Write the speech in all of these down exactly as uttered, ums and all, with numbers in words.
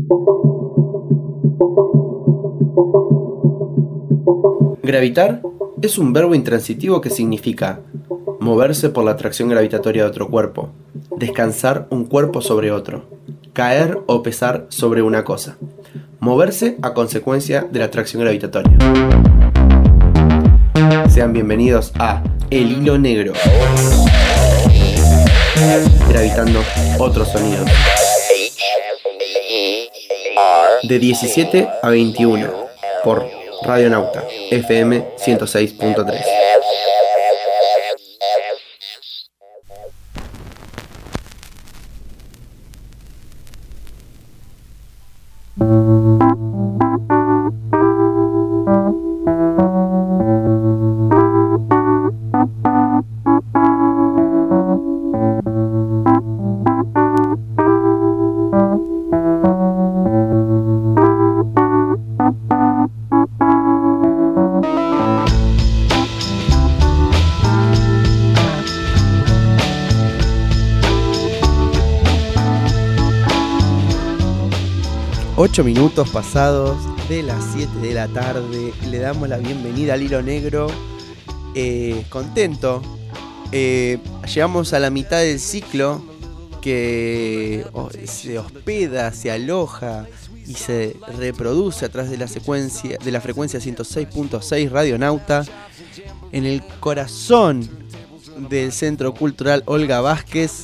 Gravitar es un verbo intransitivo que significa moverse por la atracción gravitatoria de otro cuerpo, descansar un cuerpo sobre otro, caer o pesar sobre una cosa, moverse a consecuencia de la atracción gravitatoria. Sean bienvenidos a El Hilo Negro, gravitando otro sonido. De diecisiete a veintiuno por Radionauta F M ciento seis punto tres. ocho minutos pasados de las siete de la tarde, le damos la bienvenida al Hilo Negro, eh, contento, eh, llegamos a la mitad del ciclo que oh, se hospeda, se aloja y se reproduce a través de la secuencia de la frecuencia ciento seis punto seis Radionauta, en el corazón del Centro Cultural Olga Vázquez.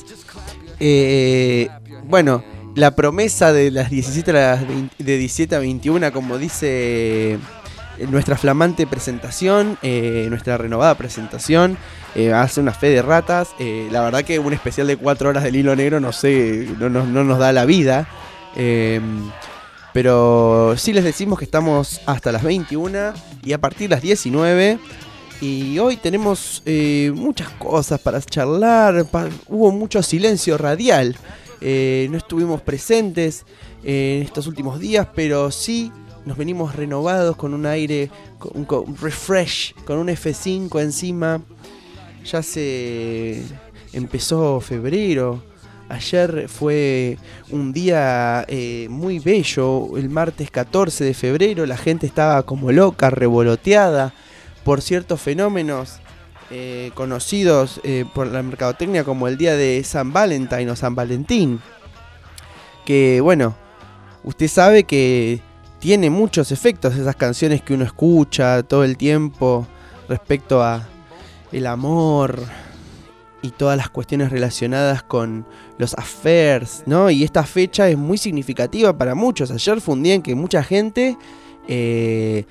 Eh, bueno, la promesa de las diecisiete a las veinte, de diecisiete a veintiuno, como dice nuestra flamante presentación, eh, nuestra renovada presentación, eh, hace una fe de ratas. Eh, la verdad que un especial de cuatro horas del Hilo Negro, no sé, no, no, no nos da la vida. Eh, pero sí les decimos que estamos hasta las veintiuna y a partir de las diecinueve. Y hoy tenemos eh, muchas cosas para charlar. Pa- hubo mucho silencio radial. Eh, no estuvimos presentes en estos últimos días, pero sí nos venimos renovados con un aire, con, con un refresh, con un F cinco encima. Ya se empezó febrero. Ayer fue un día eh, muy bello, el martes catorce de febrero. La gente estaba como loca, revoloteada por ciertos fenómenos Eh, conocidos eh, por la mercadotecnia como el día de San Valentín o San Valentín, que bueno, usted sabe que tiene muchos efectos esas canciones que uno escucha todo el tiempo respecto a el amor y todas las cuestiones relacionadas con los affairs, ¿no? Y esta fecha es muy significativa para muchos. Ayer fue un día en que mucha gente eh,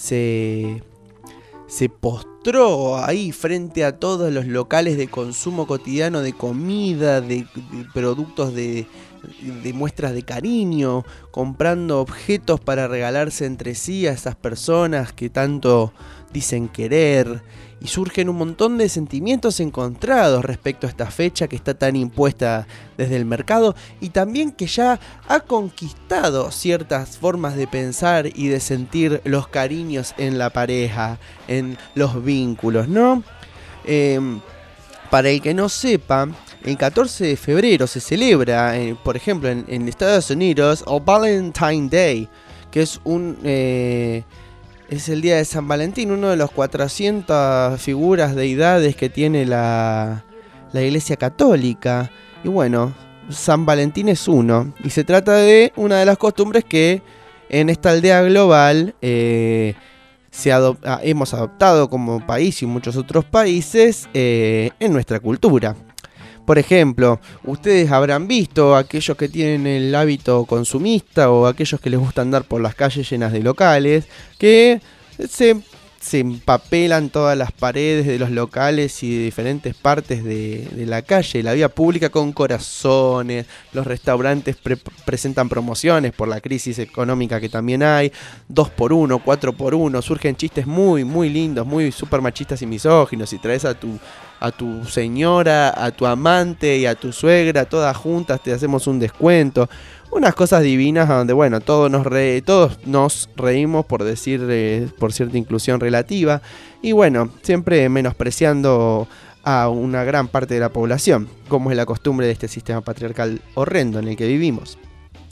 se se postró ahí frente a todos los locales de consumo cotidiano de comida, de, de productos de, de muestras de cariño, comprando objetos para regalarse entre sí a esas personas que tanto dicen querer. Y surgen un montón de sentimientos encontrados respecto a esta fecha que está tan impuesta desde el mercado y también que ya ha conquistado ciertas formas de pensar y de sentir los cariños en la pareja, en los vínculos, ¿no? Eh, para el que no sepa, el catorce de febrero se celebra, eh, por ejemplo, en, en Estados Unidos, el Valentine's Day, que es un... Eh, Es el día de San Valentín, uno de los cuatrocientas figuras deidades que tiene la, la Iglesia Católica. Y bueno, San Valentín es uno. Y se trata de una de las costumbres que en esta aldea global eh, se adop- hemos adoptado como país y muchos otros países eh, en nuestra cultura. Por ejemplo, ustedes habrán visto aquellos que tienen el hábito consumista o aquellos que les gusta andar por las calles llenas de locales, que se, se empapelan todas las paredes de los locales y de diferentes partes de, de la calle, la vía pública, con corazones. Los restaurantes pre- presentan promociones por la crisis económica que también hay, dos por uno, cuatro por uno, surgen chistes muy, muy lindos, muy super machistas y misóginos. Si traes a tu... a tu señora, a tu amante y a tu suegra, todas juntas te hacemos un descuento. Unas cosas divinas donde, bueno, todos nos, re, todos nos reímos por decir, eh, por cierta inclusión relativa. Y bueno, siempre menospreciando a una gran parte de la población, como es la costumbre de este sistema patriarcal horrendo en el que vivimos.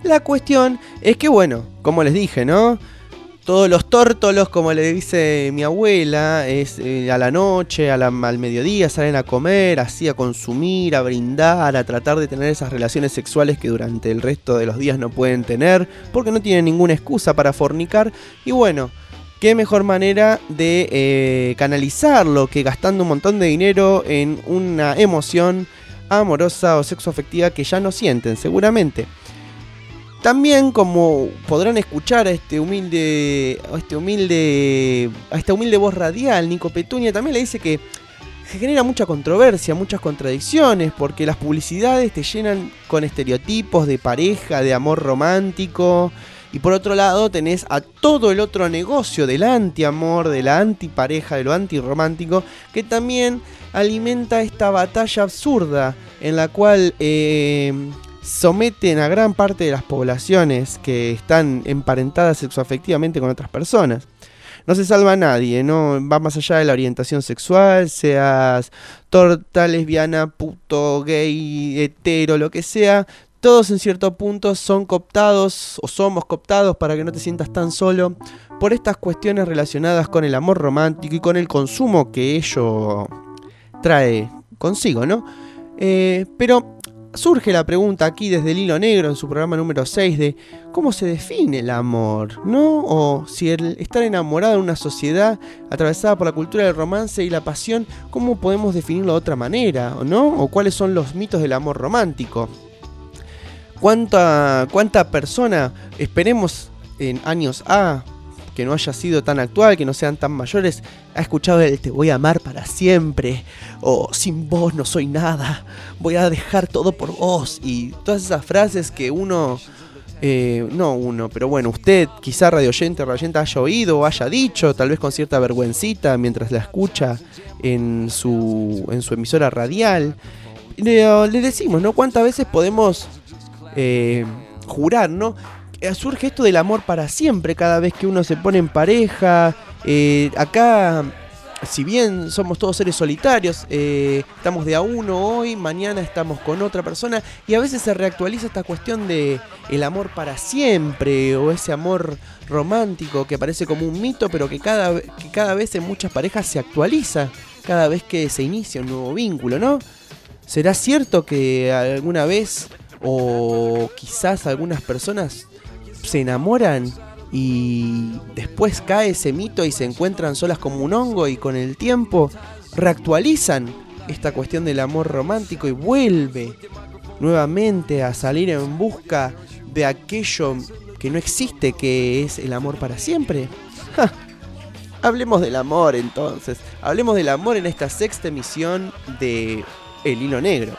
La cuestión es que, bueno, como les dije, ¿no? Todos los tórtolos, como le dice mi abuela, es eh, a la noche, a la, al mediodía, salen a comer, así a consumir, a brindar, a tratar de tener esas relaciones sexuales que durante el resto de los días no pueden tener, porque no tienen ninguna excusa para fornicar. Y bueno, qué mejor manera de eh, canalizarlo que gastando un montón de dinero en una emoción amorosa o sexoafectiva que ya no sienten, seguramente. También, como podrán escuchar a este humilde, a este humilde, a esta humilde voz radial, Nico Petunia también le dice que se genera mucha controversia, muchas contradicciones, porque las publicidades te llenan con estereotipos de pareja, de amor romántico, y por otro lado tenés a todo el otro negocio del anti-amor, de la antipareja, de lo antirromántico, que también alimenta esta batalla absurda en la cual Eh, someten a gran parte de las poblaciones que están emparentadas sexoafectivamente con otras personas. No se salva a nadie, no va más allá de la orientación sexual, seas torta, lesbiana, puto, gay, hetero, lo que sea. Todos en cierto punto son cooptados o somos cooptados para que no te sientas tan solo por estas cuestiones relacionadas con el amor romántico y con el consumo que ello trae consigo, ¿no? Eh, pero surge la pregunta aquí desde el Hilo Negro en su programa número seis de cómo se define el amor, ¿no? O si el estar enamorado en una sociedad atravesada por la cultura del romance y la pasión, ¿cómo podemos definirlo de otra manera, ¿no? O cuáles son los mitos del amor romántico. ¿Cuánta, cuánta persona, esperemos en años A, que no haya sido tan actual, que no sean tan mayores, ha escuchado el te voy a amar para siempre, o sin vos no soy nada, voy a dejar todo por vos, y todas esas frases que uno, eh, no uno, pero bueno, usted quizá radioyente o radioyente haya oído o haya dicho, tal vez con cierta vergüencita mientras la escucha en su, en su emisora radial. Le, le decimos, ¿no? ¿Cuántas veces podemos eh, jurar, ¿no? Surge esto del amor para siempre cada vez que uno se pone en pareja. Eh, acá, si bien somos todos seres solitarios, eh, estamos de a uno hoy, mañana estamos con otra persona, y a veces se reactualiza esta cuestión de el amor para siempre, o ese amor romántico que parece como un mito, pero que cada, que cada vez en muchas parejas se actualiza, cada vez que se inicia un nuevo vínculo, ¿no? ¿Será cierto que alguna vez, o quizás algunas personas, se enamoran y después cae ese mito y se encuentran solas como un hongo y con el tiempo reactualizan esta cuestión del amor romántico y vuelve nuevamente a salir en busca de aquello que no existe, que es el amor para siempre? ¡Ja! Hablemos del amor entonces, hablemos del amor en esta sexta emisión de El Hilo Negro.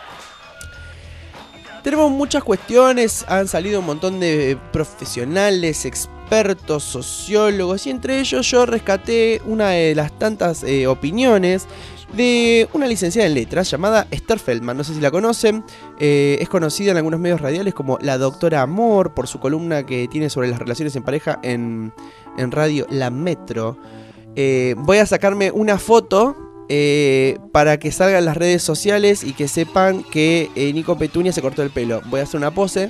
Tenemos muchas cuestiones, han salido un montón de profesionales, expertos, sociólogos, y entre ellos yo rescaté una de las tantas eh, opiniones de una licenciada en letras llamada Esther Feldman. No sé si la conocen, eh, es conocida en algunos medios radiales como la Doctora Amor por su columna que tiene sobre las relaciones en pareja en, en radio La Metro. Eh, voy a sacarme una foto Eh, para que salgan las redes sociales y que sepan que eh, Nico Petunia se cortó el pelo. Voy a hacer una pose.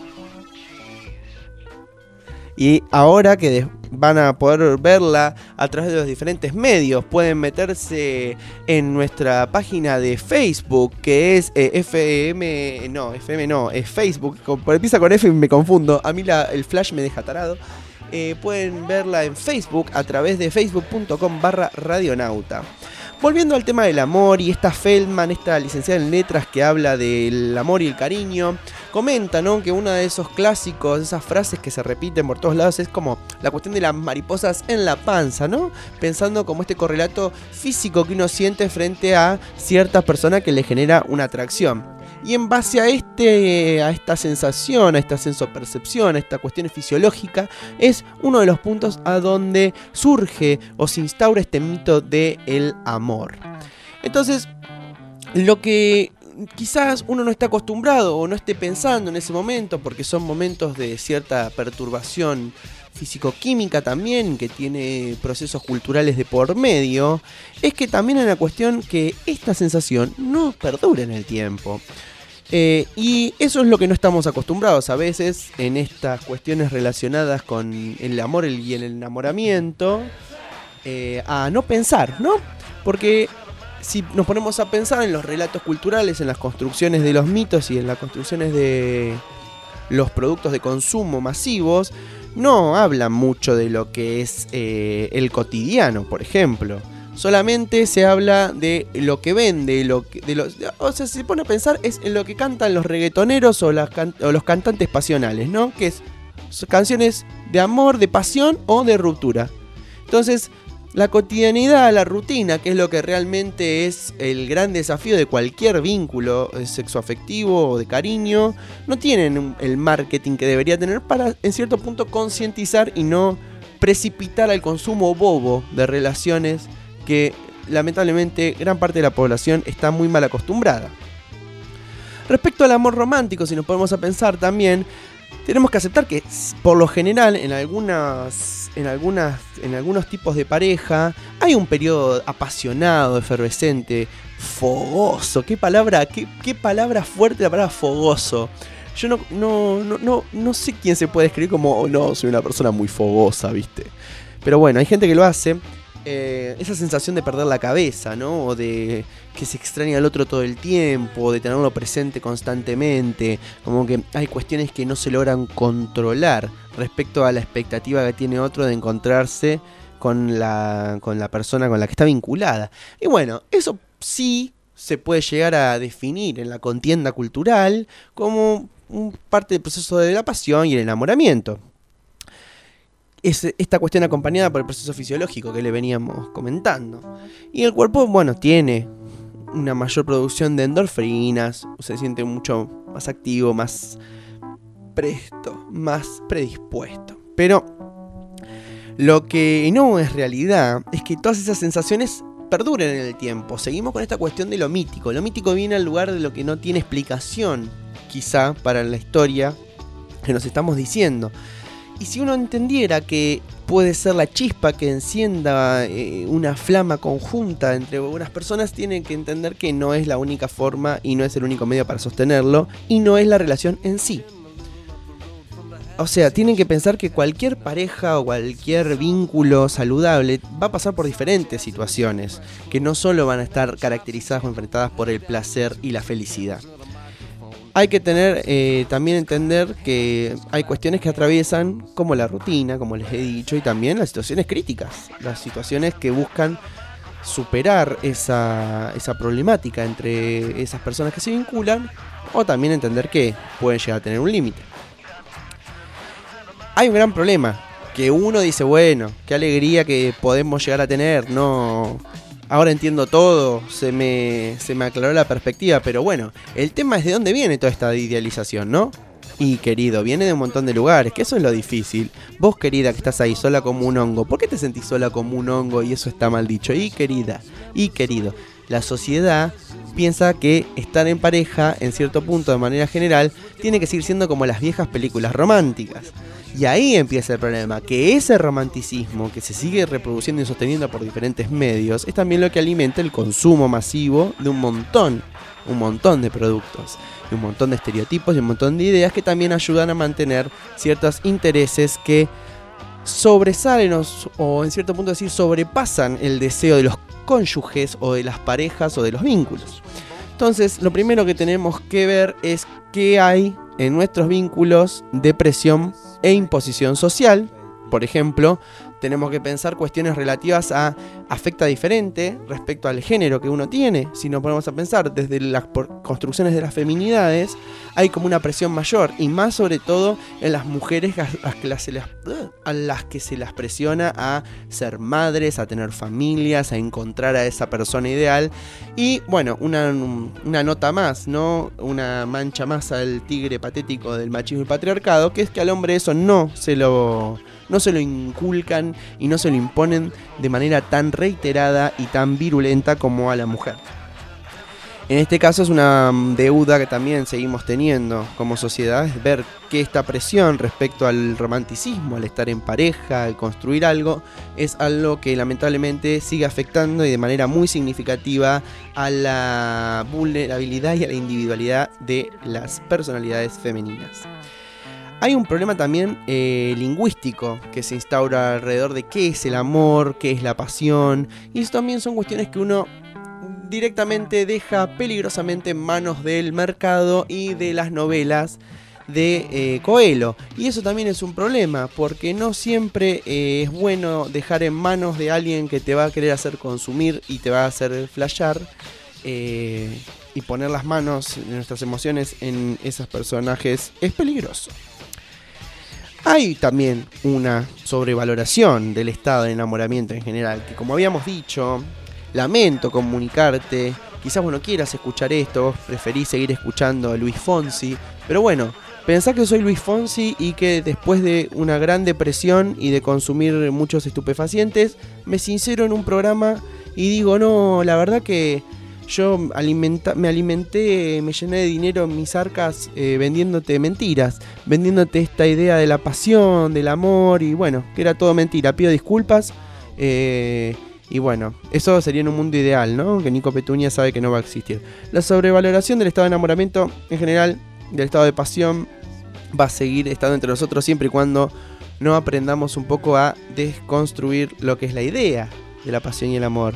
Y ahora que van a poder verla a través de los diferentes medios, pueden meterse en nuestra página de Facebook, que es eh, F M... No, F M no, es Facebook. Empieza con F y me confundo. A mí la, el flash me deja tarado. Eh, pueden verla en Facebook a través de facebook.com barra radionauta. Volviendo al tema del amor, y esta Feldman, esta licenciada en letras que habla del amor y el cariño, comenta, ¿no?, que uno de esos clásicos, esas frases que se repiten por todos lados, es como la cuestión de las mariposas en la panza, ¿no? Pensando como este correlato físico que uno siente frente a cierta persona que le genera una atracción. Y en base a, este, a esta sensación, a esta sensopercepción, a esta cuestión fisiológica, es uno de los puntos a donde surge o se instaura este mito del amor. Entonces, lo que quizás uno no está acostumbrado o no esté pensando en ese momento, porque son momentos de cierta perturbación físico-química también, que tiene procesos culturales de por medio, es que también hay una cuestión que esta sensación no perdura en el tiempo. Eh, y eso es lo que no estamos acostumbrados a veces en estas cuestiones relacionadas con el amor y el enamoramiento, eh, a no pensar, ¿no? Porque si nos ponemos a pensar en los relatos culturales, en las construcciones de los mitos y en las construcciones de los productos de consumo masivos, no hablan mucho de lo que es eh, el cotidiano, por ejemplo. Solamente se habla de lo que vende, lo que, de los, o sea, si se pone a pensar es en lo que cantan los reggaetoneros o, las can, o los cantantes pasionales, ¿no? Que es canciones de amor, de pasión o de ruptura. Entonces, la cotidianidad, la rutina, que es lo que realmente es el gran desafío de cualquier vínculo sexoafectivo o de cariño, no tienen el marketing que debería tener para, en cierto punto, concientizar y no precipitar al consumo bobo de relaciones que lamentablemente gran parte de la población está muy mal acostumbrada. Respecto al amor romántico, si nos ponemos a pensar también, tenemos que aceptar que por lo general en algunas, en algunas, en algunos tipos de pareja hay un periodo apasionado, efervescente, fogoso. Qué palabra, qué, qué palabra fuerte la palabra fogoso. Yo no, no, no, no, no sé quién se puede describir como, oh, no, soy una persona muy fogosa, ¿viste? Pero bueno, hay gente que lo hace. Eh, esa sensación de perder la cabeza, ¿no? O de que se extraña al otro todo el tiempo, de tenerlo presente constantemente, como que hay cuestiones que no se logran controlar respecto a la expectativa que tiene otro de encontrarse con la, con la persona con la que está vinculada. Y bueno, eso sí se puede llegar a definir en la contienda cultural como un parte del proceso de la pasión y el enamoramiento. Es esta cuestión acompañada por el proceso fisiológico que le veníamos comentando. Y el cuerpo, bueno, tiene una mayor producción de endorfinas, se siente mucho más activo, más presto, más predispuesto. Pero lo que no es realidad es que todas esas sensaciones perduren en el tiempo. Seguimos con esta cuestión de lo mítico. Lo mítico viene al lugar de lo que no tiene explicación, quizá, para la historia que nos estamos diciendo. Y si uno entendiera que puede ser la chispa que encienda eh, una flama conjunta entre algunas personas, tienen que entender que no es la única forma y no es el único medio para sostenerlo, y no es la relación en sí. O sea, tienen que pensar que cualquier pareja o cualquier vínculo saludable va a pasar por diferentes situaciones, que no solo van a estar caracterizadas o enfrentadas por el placer y la felicidad. Hay que tener, eh, también entender que hay cuestiones que atraviesan como la rutina, como les he dicho, y también las situaciones críticas, las situaciones que buscan superar esa, esa problemática entre esas personas que se vinculan, o también entender que pueden llegar a tener un límite. Hay un gran problema, que uno dice, bueno, qué alegría que podemos llegar a tener, no... Ahora entiendo todo, se me, se me aclaró la perspectiva, pero bueno, el tema es de dónde viene toda esta idealización, ¿no? Y querido, viene de un montón de lugares, que eso es lo difícil. Vos, querida, que estás ahí sola como un hongo, ¿por qué te sentís sola como un hongo y eso está mal dicho? Y querida, y querido, la sociedad piensa que estar en pareja, en cierto punto, de manera general, tiene que seguir siendo como las viejas películas románticas. Y ahí empieza el problema, que ese romanticismo que se sigue reproduciendo y sosteniendo por diferentes medios es también lo que alimenta el consumo masivo de un montón, un montón de productos, y un montón de estereotipos y un montón de ideas que también ayudan a mantener ciertos intereses que sobresalen o, o en cierto punto decir sobrepasan el deseo de los cónyuges o de las parejas o de los vínculos. Entonces, lo primero que tenemos que ver es qué hay en nuestros vínculos de presión e imposición social. Por ejemplo, tenemos que pensar cuestiones relativas a afecta diferente respecto al género que uno tiene. Si nos ponemos a pensar desde las construcciones de las feminidades, hay como una presión mayor, y más sobre todo en las mujeres a las que, se las, a las que se las presiona a ser madres, a tener familias, a encontrar a esa persona ideal. Y bueno, una, una nota más, ¿no? Una mancha más al tigre patético del machismo y patriarcado, que es que al hombre eso no se lo... no se lo inculcan y no se lo imponen de manera tan reiterada y tan virulenta como a la mujer. En este caso es una deuda que también seguimos teniendo como sociedad, es ver que esta presión respecto al romanticismo, al estar en pareja, al construir algo, es algo que lamentablemente sigue afectando y de manera muy significativa a la vulnerabilidad y a la individualidad de las personalidades femeninas. Hay un problema también eh, lingüístico que se instaura alrededor de qué es el amor, qué es la pasión, y eso también son cuestiones que uno directamente deja peligrosamente en manos del mercado y de las novelas de eh, Coelho. Y eso también es un problema, porque no siempre eh, es bueno dejar en manos de alguien que te va a querer hacer consumir y te va a hacer flashear eh, y poner las manos de nuestras emociones en esos personajes es peligroso. Hay también una sobrevaloración del estado de enamoramiento en general, que como habíamos dicho, lamento comunicarte, quizás vos no quieras escuchar esto, vos preferís seguir escuchando a Luis Fonsi, pero bueno, pensá que soy Luis Fonsi y que después de una gran depresión y de consumir muchos estupefacientes, me sincero en un programa y digo, no, la verdad que yo alimenta, me alimenté, me llené de dinero en mis arcas eh, vendiéndote mentiras, vendiéndote esta idea de la pasión, del amor, y bueno, que era todo mentira. Pido disculpas, eh, y bueno, eso sería en un mundo ideal, ¿no? Que Nico Petunia sabe que no va a existir. La sobrevaloración del estado de enamoramiento, en general, del estado de pasión, va a seguir estando entre nosotros siempre y cuando no aprendamos un poco a desconstruir lo que es la idea de la pasión y el amor.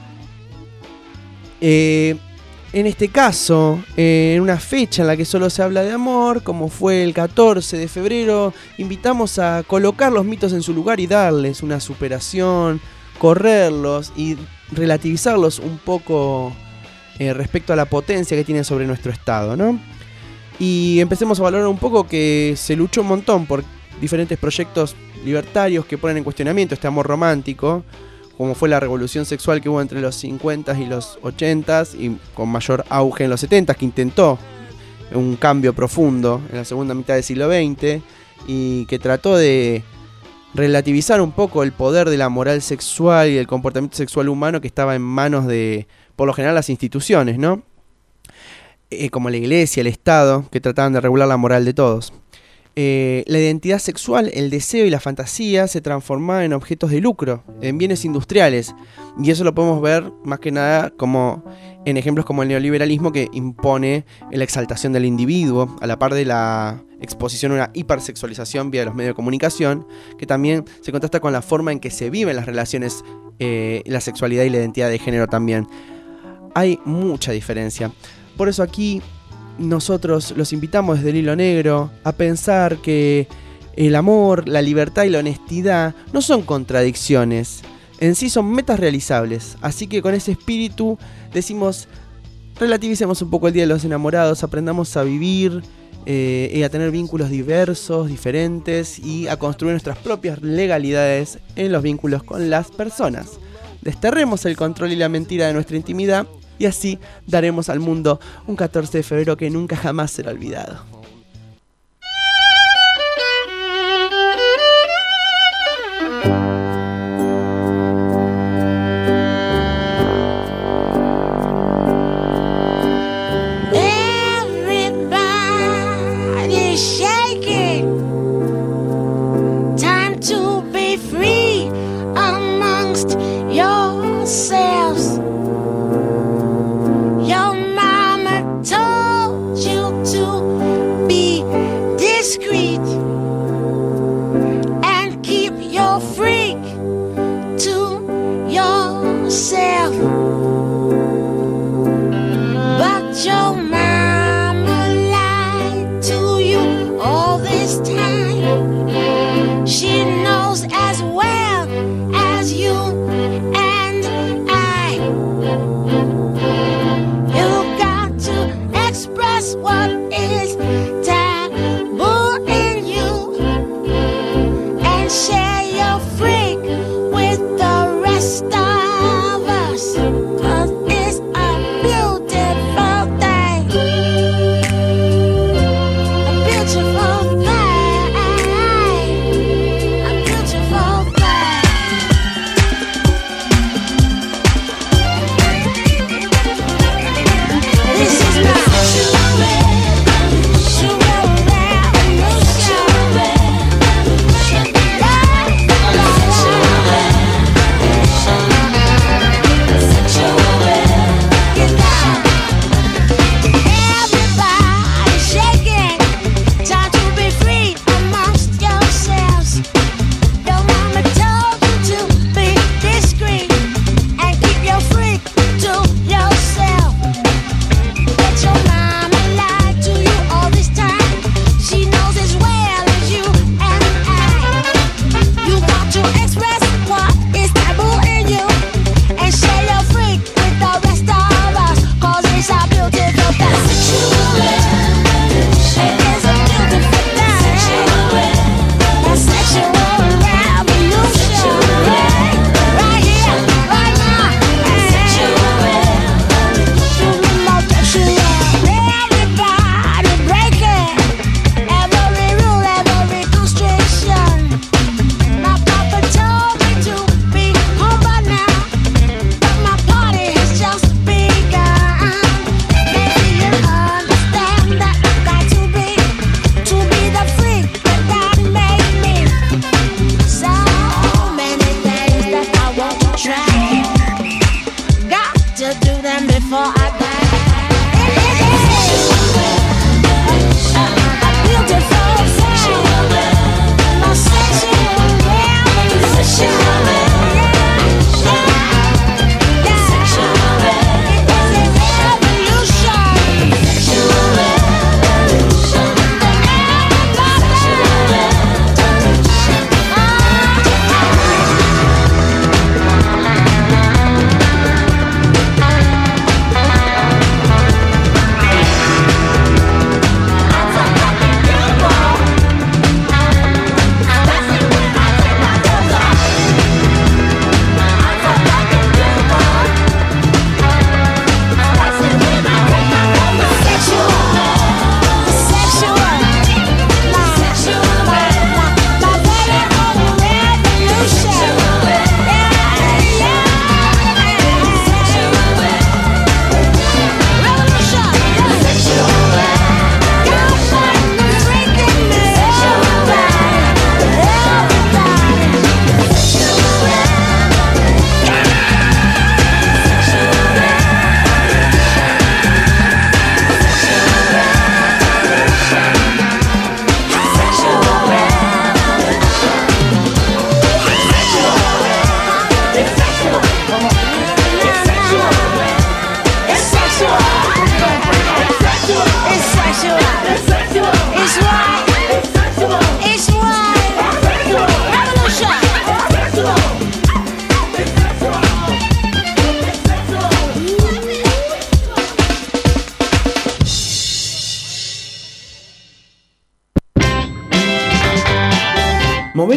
Eh, en este caso, eh, en una fecha en la que solo se habla de amor, como fue el catorce de febrero, invitamos a colocar los mitos en su lugar y darles una superación, correrlos y relativizarlos un poco eh, respecto a la potencia que tienen sobre nuestro estado, ¿no? Y empecemos a valorar un poco que se luchó un montón por diferentes proyectos libertarios que ponen en cuestionamiento este amor romántico, como fue la revolución sexual que hubo entre los cincuenta y los ochenta y con mayor auge en los setenta, que intentó un cambio profundo en la segunda mitad del siglo veinte y que trató de relativizar un poco el poder de la moral sexual y el comportamiento sexual humano que estaba en manos de, por lo general, las instituciones, ¿no? Eh, como la iglesia, el Estado, que trataban de regular la moral de todos. Eh, la identidad sexual, el deseo y la fantasía se transformaban en objetos de lucro, en bienes industriales, y eso lo podemos ver más que nada como en ejemplos como el neoliberalismo, que impone la exaltación del individuo a la par de la exposición a una hipersexualización vía los medios de comunicación, que también se contrasta con la forma en que se viven las relaciones, eh, la sexualidad y la identidad de género también. Hay mucha diferencia. Por eso aquí nosotros los invitamos desde el Hilo Negro a pensar que el amor, la libertad y la honestidad no son contradicciones, en sí son metas realizables. Así que con ese espíritu decimos, relativicemos un poco el Día de los Enamorados, aprendamos a vivir eh, y a tener vínculos diversos, diferentes y a construir nuestras propias legalidades en los vínculos con las personas. Desterremos el control y la mentira de nuestra intimidad y así daremos al mundo un catorce de febrero que nunca jamás será olvidado.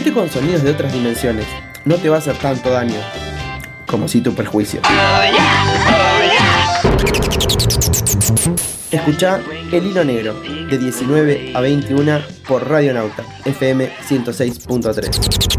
Este con sonidos de otras dimensiones no te va a hacer tanto daño como si tu perjuicio. Escuchá El Hilo Negro de diecinueve a veintiuna por Radio Nauta, F M ciento seis punto tres.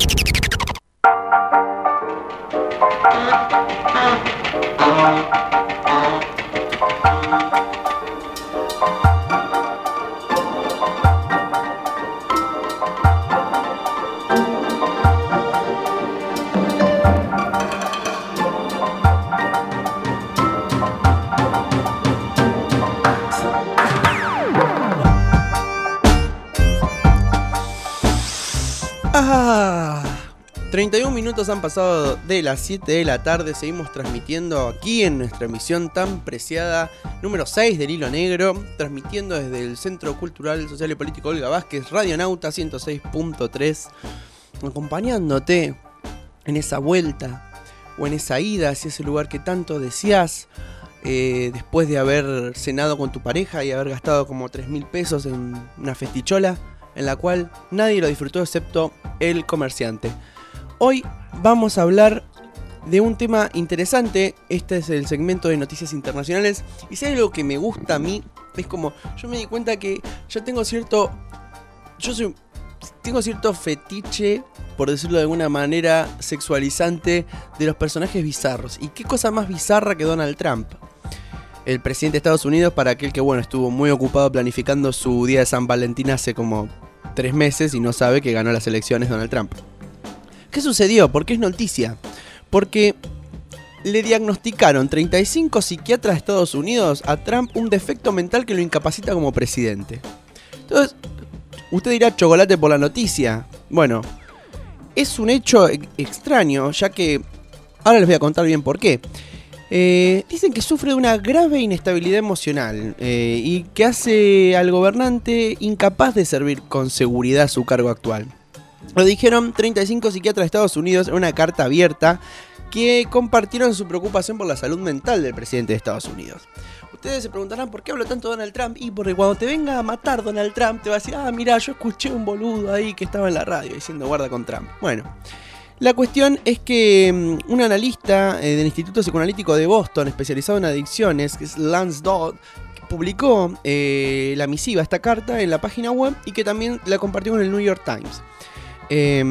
treinta y un minutos han pasado de las siete de la tarde, seguimos transmitiendo aquí en nuestra emisión tan preciada número seis del Hilo Negro, transmitiendo desde el Centro Cultural, Social y Político Olga Vázquez, Radio Nauta ciento seis punto tres, acompañándote en esa vuelta o en esa ida hacia ese lugar que tanto deseas, eh, después de haber cenado con tu pareja y haber gastado como tres mil pesos en una festichola en la cual nadie lo disfrutó excepto el comerciante. Hoy vamos a hablar de un tema interesante. Este es el segmento de noticias internacionales. Y si hay algo que me gusta a mí, es como, yo me di cuenta que yo tengo cierto, yo soy, tengo cierto fetiche, por decirlo de alguna manera, sexualizante de los personajes bizarros. ¿Y qué cosa más bizarra que Donald Trump? El presidente de Estados Unidos, para aquel que, bueno, estuvo muy ocupado planificando su día de San Valentín hace como tres meses y no sabe que ganó las elecciones Donald Trump. ¿Qué sucedió? ¿Por qué es noticia? Porque le diagnosticaron treinta y cinco psiquiatras de Estados Unidos a Trump un defecto mental que lo incapacita como presidente. Entonces, usted dirá chocolate por la noticia. Bueno, es un hecho e- extraño, ya que ahora les voy a contar bien por qué. Eh, dicen que sufre de una grave inestabilidad emocional eh, y que hace al gobernante incapaz de servir con seguridad su cargo actual. Lo dijeron treinta y cinco psiquiatras de Estados Unidos en una carta abierta que compartieron su preocupación por la salud mental del presidente de Estados Unidos. Ustedes se preguntarán por qué hablo tanto de Donald Trump, y porque cuando te venga a matar Donald Trump te va a decir, ah, mira, yo escuché un boludo ahí que estaba en la radio diciendo guarda con Trump. Bueno, la cuestión es que um, un analista eh, del Instituto Psicoanalítico de Boston, especializado en adicciones, que es Lance Dodd, publicó eh, la misiva, esta carta, en la página web y que también la compartió con el New York Times. Eh,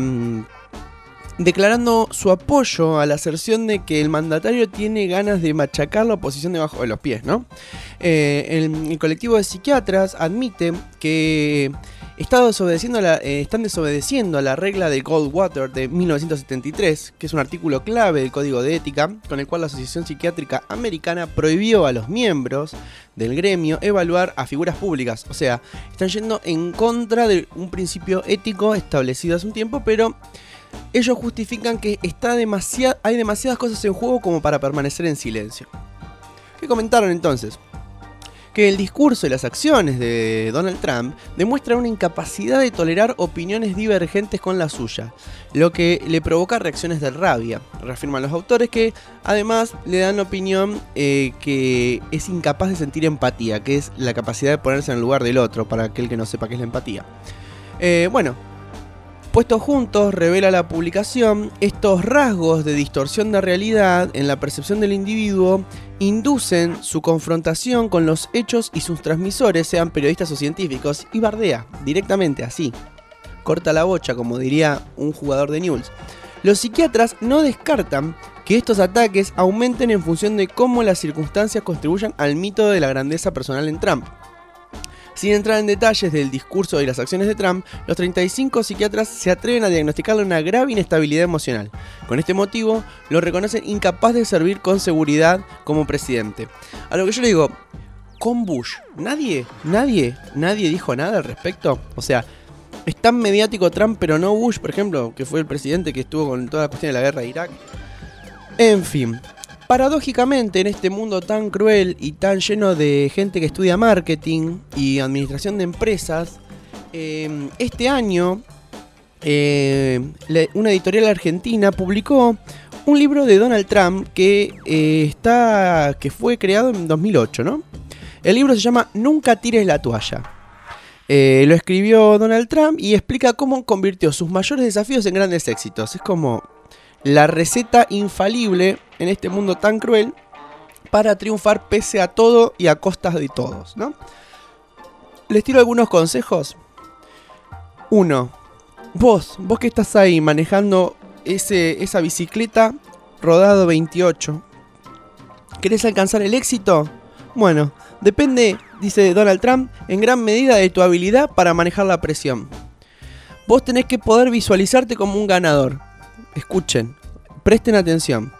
declarando su apoyo a la aserción de que el mandatario tiene ganas de machacar la oposición debajo de los pies, ¿no? Eh, el, el colectivo de psiquiatras admite que está desobedeciendo la, eh, están desobedeciendo a la regla del Goldwater de mil novecientos setenta y tres, que es un artículo clave del Código de Ética, con el cual la Asociación Psiquiátrica Americana prohibió a los miembros del gremio evaluar a figuras públicas. O sea, están yendo en contra de un principio ético establecido hace un tiempo, pero ellos justifican que está demasiad, hay demasiadas cosas en juego como para permanecer en silencio. ¿Qué comentaron entonces? Que el discurso y las acciones de Donald Trump demuestran una incapacidad de tolerar opiniones divergentes con la suya, lo que le provoca reacciones de rabia. Reafirman los autores que además le dan opinión eh, que es incapaz de sentir empatía, que es la capacidad de ponerse en el lugar del otro, para aquel que no sepa qué es la empatía. Eh, bueno, puestos juntos, revela la publicación, estos rasgos de distorsión de realidad en la percepción del individuo inducen su confrontación con los hechos y sus transmisores, sean periodistas o científicos, y bardea directamente así. Corta la bocha, como diría un jugador de Newell's. Los psiquiatras no descartan que estos ataques aumenten en función de cómo las circunstancias contribuyan al mito de la grandeza personal en Trump. Sin entrar en detalles del discurso y las acciones de Trump, los treinta y cinco psiquiatras se atreven a diagnosticarle una grave inestabilidad emocional. Con este motivo, lo reconocen incapaz de servir con seguridad como presidente. A lo que yo le digo, con Bush, nadie, nadie, nadie dijo nada al respecto. O sea, es tan mediático Trump, pero no Bush, por ejemplo, que fue el presidente que estuvo con toda la cuestión de la guerra de Irak. En fin. Paradójicamente, en este mundo tan cruel y tan lleno de gente que estudia marketing y administración de empresas, eh, este año eh, una editorial argentina publicó un libro de Donald Trump que, eh, está, que fue creado en dos mil ocho, ¿no? El libro se llama Nunca tires la toalla. Eh, lo escribió Donald Trump y explica cómo convirtió sus mayores desafíos en grandes éxitos. Es como la receta infalible en este mundo tan cruel para triunfar pese a todo y a costas de todos, ¿no? Les tiro algunos consejos. Uno, vos, vos que estás ahí manejando ese, esa bicicleta rodado veintiocho, ¿querés alcanzar el éxito? Bueno, depende, dice Donald Trump, en gran medida de tu habilidad para manejar la presión. Vos tenés que poder visualizarte como un ganador. Escuchen, presten atención.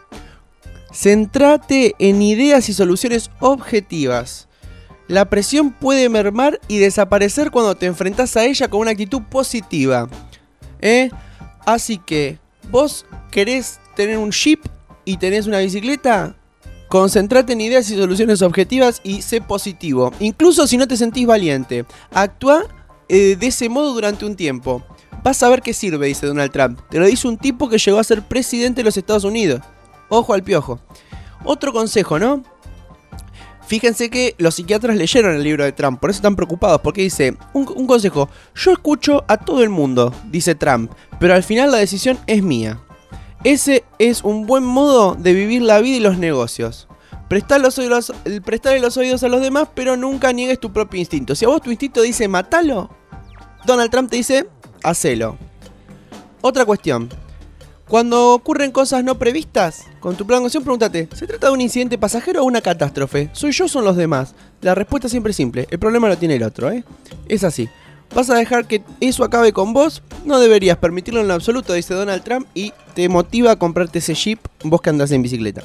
Centrate en ideas y soluciones objetivas. La presión puede mermar y desaparecer cuando te enfrentás a ella con una actitud positiva. ¿Eh? Así que, ¿vos querés tener un jeep y tenés una bicicleta? Concentrate en ideas y soluciones objetivas y sé positivo. Incluso si no te sentís valiente. Actúa eh, de ese modo durante un tiempo. Vas a ver qué sirve, dice Donald Trump. Te lo dice un tipo que llegó a ser presidente de los Estados Unidos. Ojo al piojo. Otro consejo, ¿no? Fíjense que los psiquiatras leyeron el libro de Trump, por eso están preocupados, porque dice, un, un consejo, yo escucho a todo el mundo, dice Trump, pero al final la decisión es mía. Ese es un buen modo de vivir la vida y los negocios. Prestar los oídos, prestarle los oídos a los demás, pero nunca niegues tu propio instinto. Si a vos tu instinto dice matalo, Donald Trump te dice hacelo. Otra cuestión. Cuando ocurren cosas no previstas, con tu plan de acción pregúntate, ¿se trata de un incidente pasajero o una catástrofe? ¿Soy yo o son los demás? La respuesta siempre es simple, el problema lo tiene el otro, ¿eh? Es así. ¿Vas a dejar que eso acabe con vos? No deberías permitirlo en lo absoluto, dice Donald Trump, y te motiva a comprarte ese jeep, vos que andás en bicicleta.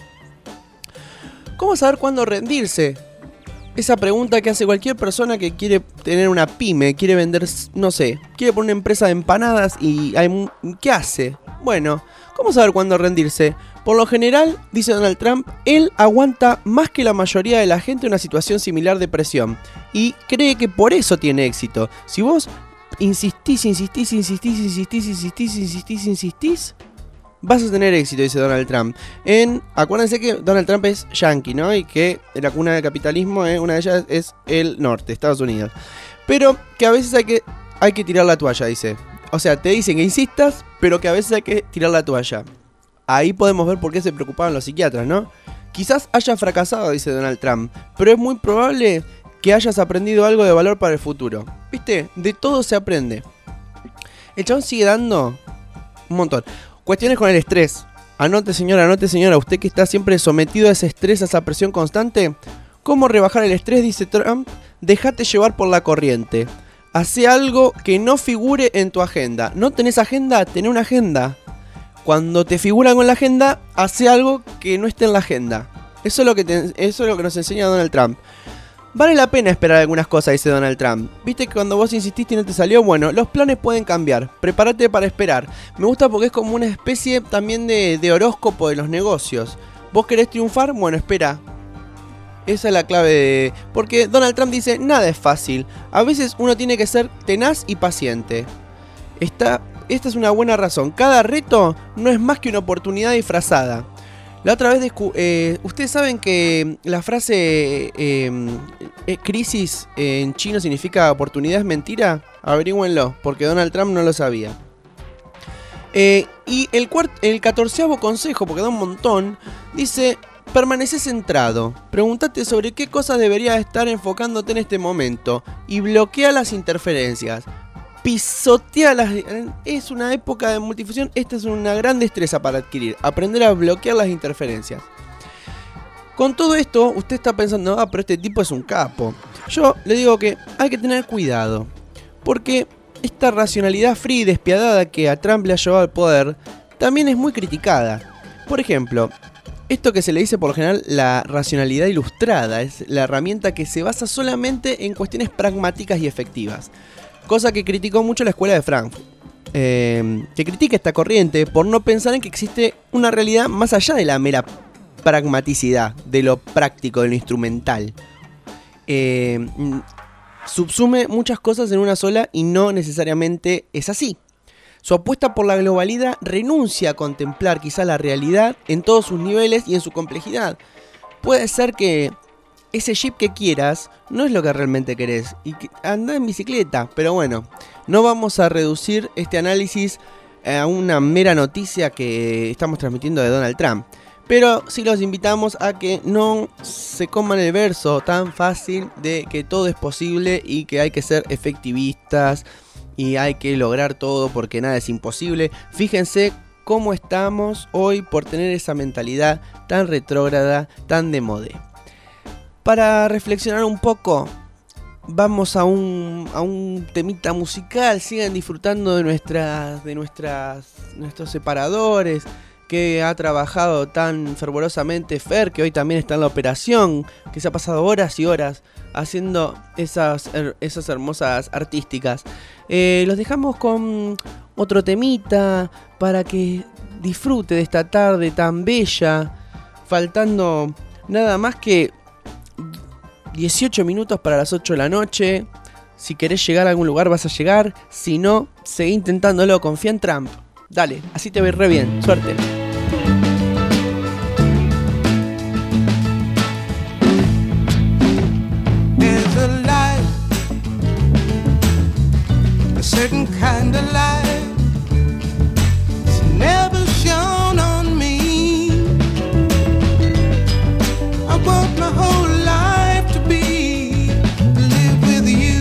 ¿Cómo saber cuándo rendirse? Esa pregunta que hace cualquier persona que quiere tener una pyme, quiere vender, no sé, quiere poner una empresa de empanadas y hay, ¿qué hace? Bueno, ¿cómo saber cuándo rendirse? Por lo general, dice Donald Trump, él aguanta más que la mayoría de la gente una situación similar de presión y cree que por eso tiene éxito. Si vos insistís, insistís, insistís, insistís, insistís, insistís, insistís, vas a tener éxito, dice Donald Trump. En, acuérdense que Donald Trump es yankee, ¿no? Y que la cuna del capitalismo, ¿eh? Una de ellas es el norte, Estados Unidos. Pero que a veces hay que, hay que tirar la toalla, dice. O sea, te dicen que insistas, pero que a veces hay que tirar la toalla. Ahí podemos ver por qué se preocupaban los psiquiatras, ¿no? Quizás hayas fracasado, dice Donald Trump, pero es muy probable que hayas aprendido algo de valor para el futuro. ¿Viste? De todo se aprende. El chabón sigue dando un montón. Cuestiones con el estrés. Anote, señora, anote, señora, usted que está siempre sometido a ese estrés, a esa presión constante. ¿Cómo rebajar el estrés? Dice Trump. Déjate llevar por la corriente. Hace algo que no figure en tu agenda. ¿No tenés agenda? Tené una agenda. Cuando te figura con la agenda, hace algo que no esté en la agenda. Eso es lo que, te, eso es lo que nos enseña Donald Trump. Vale la pena esperar algunas cosas, dice Donald Trump. ¿Viste que cuando vos insististe y no te salió? Bueno, los planes pueden cambiar. Prepárate para esperar. Me gusta porque es como una especie también de, de horóscopo de los negocios. ¿Vos querés triunfar? Bueno, espera. Esa es la clave de... Porque Donald Trump dice, nada es fácil. A veces uno tiene que ser tenaz y paciente. Esta, esta es una buena razón. Cada reto no es más que una oportunidad disfrazada. La otra vez, eh, ustedes saben que la frase eh, eh, crisis en chino significa oportunidad, ¿es mentira? Averígüenlo, porque Donald Trump no lo sabía. Eh, y el, cuart el catorceavo consejo, porque da un montón, dice, permanece centrado. Pregúntate sobre qué cosas deberías estar enfocándote en este momento y bloquea las interferencias. Pisotea las... Es una época de multifusión. Esta es una gran destreza para adquirir. Aprender a bloquear las interferencias. Con todo esto, usted está pensando, ah, pero este tipo es un capo. Yo le digo que hay que tener cuidado. Porque esta racionalidad fría y despiadada que a Trump le ha llevado al poder, también es muy criticada. Por ejemplo, esto que se le dice por lo general la racionalidad ilustrada, es la herramienta que se basa solamente en cuestiones pragmáticas y efectivas. Cosa que criticó mucho la escuela de Frankfurt, eh, que critica esta corriente por no pensar en que existe una realidad más allá de la mera pragmaticidad, de lo práctico, de lo instrumental. Eh, subsume muchas cosas en una sola y no necesariamente es así. Su apuesta por la globalidad renuncia a contemplar quizá la realidad en todos sus niveles y en su complejidad. Puede ser que ese Jeep que quieras no es lo que realmente querés. Y que andá en bicicleta. Pero bueno, no vamos a reducir este análisis a una mera noticia que estamos transmitiendo de Donald Trump. Pero sí los invitamos a que no se coman el verso tan fácil de que todo es posible y que hay que ser efectivistas y hay que lograr todo porque nada es imposible. Fíjense cómo estamos hoy por tener esa mentalidad tan retrógrada, tan de moda. Para reflexionar un poco, vamos a un, a un temita musical. Sigan disfrutando de, nuestras, de nuestras, nuestros separadores que ha trabajado tan fervorosamente Fer, que hoy también está en la operación, que se ha pasado horas y horas haciendo esas, esas hermosas artísticas. Eh, los dejamos con otro temita para que disfrute de esta tarde tan bella, faltando nada más que dieciocho minutos para las ocho de la noche. Si querés llegar a algún lugar vas a llegar, si no, seguí intentándolo, confía en Trump. Dale, así te va a ir re bien, suerte. There's a light, a certain kind of light, it's never shone on me. I want my whole life to be, live with you,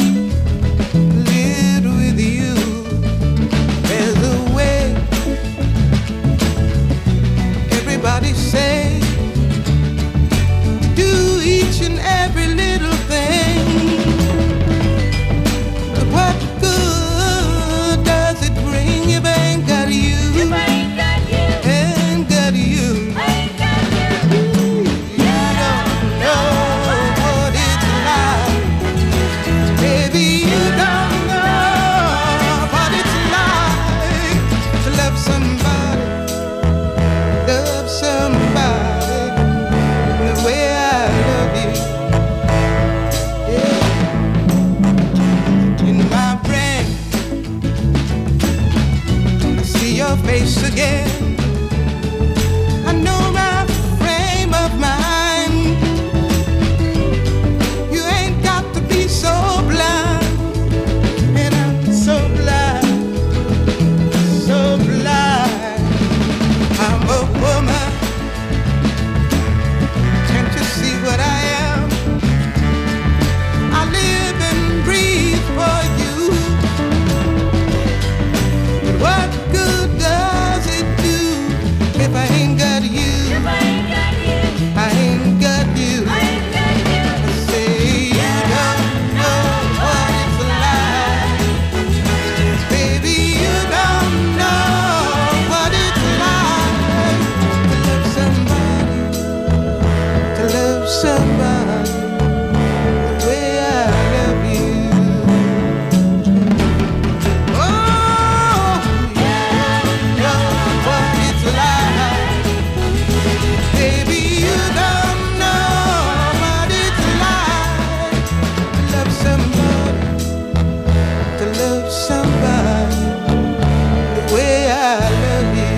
live with you. There's a way, everybody say, do each and every little thing, but what good does it bring if I ain't got you? If I ain't got you, ain't got you, ain't got you. You don't know what it's like, baby. You don't know what it's like to love somebody, love somebody the way I love you. Yeah. In my brain, I see your face again. I know my frame of mind. You ain't got to be so blind, and I'm so blind, so blind. I'm a woman. Can't you see what I am? I live and breathe for you. But what good does it do if I ain't got you? If I ain't got you, I ain't got you. I ain't got you. I say you don't know what it's like, baby. You don't know what it's like to love somebody, to love somebody the way I love you. Oh, you don't know what it's like, baby. You don't know what it's like to love somebody, to love somebody the way I love you.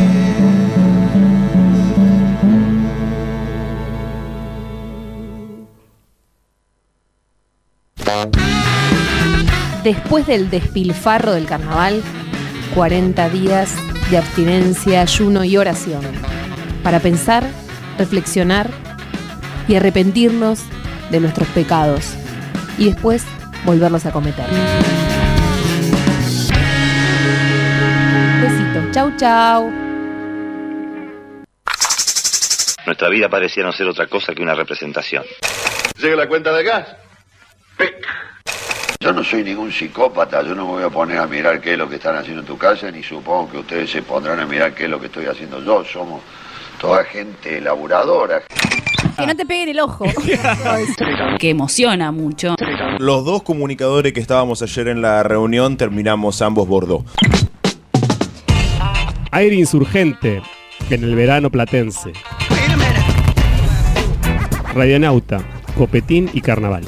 Después del despilfarro del carnaval, cuarenta días de abstinencia, ayuno y oración, para pensar, reflexionar y arrepentirnos de nuestros pecados y después volverlos a cometer. Besitos, chau chau. Nuestra vida parecía no ser otra cosa que una representación. ¿Llega la cuenta del gas? Yo no soy ningún psicópata, yo no me voy a poner a mirar qué es lo que están haciendo en tu casa, ni supongo que ustedes se pondrán a mirar qué es lo que estoy haciendo yo. Somos toda gente laburadora. Que no te peguen el ojo. Que emociona mucho. Los dos comunicadores que estábamos ayer en la reunión terminamos ambos Bordeaux. Aire insurgente en el verano platense. Radionauta, copetín y carnaval.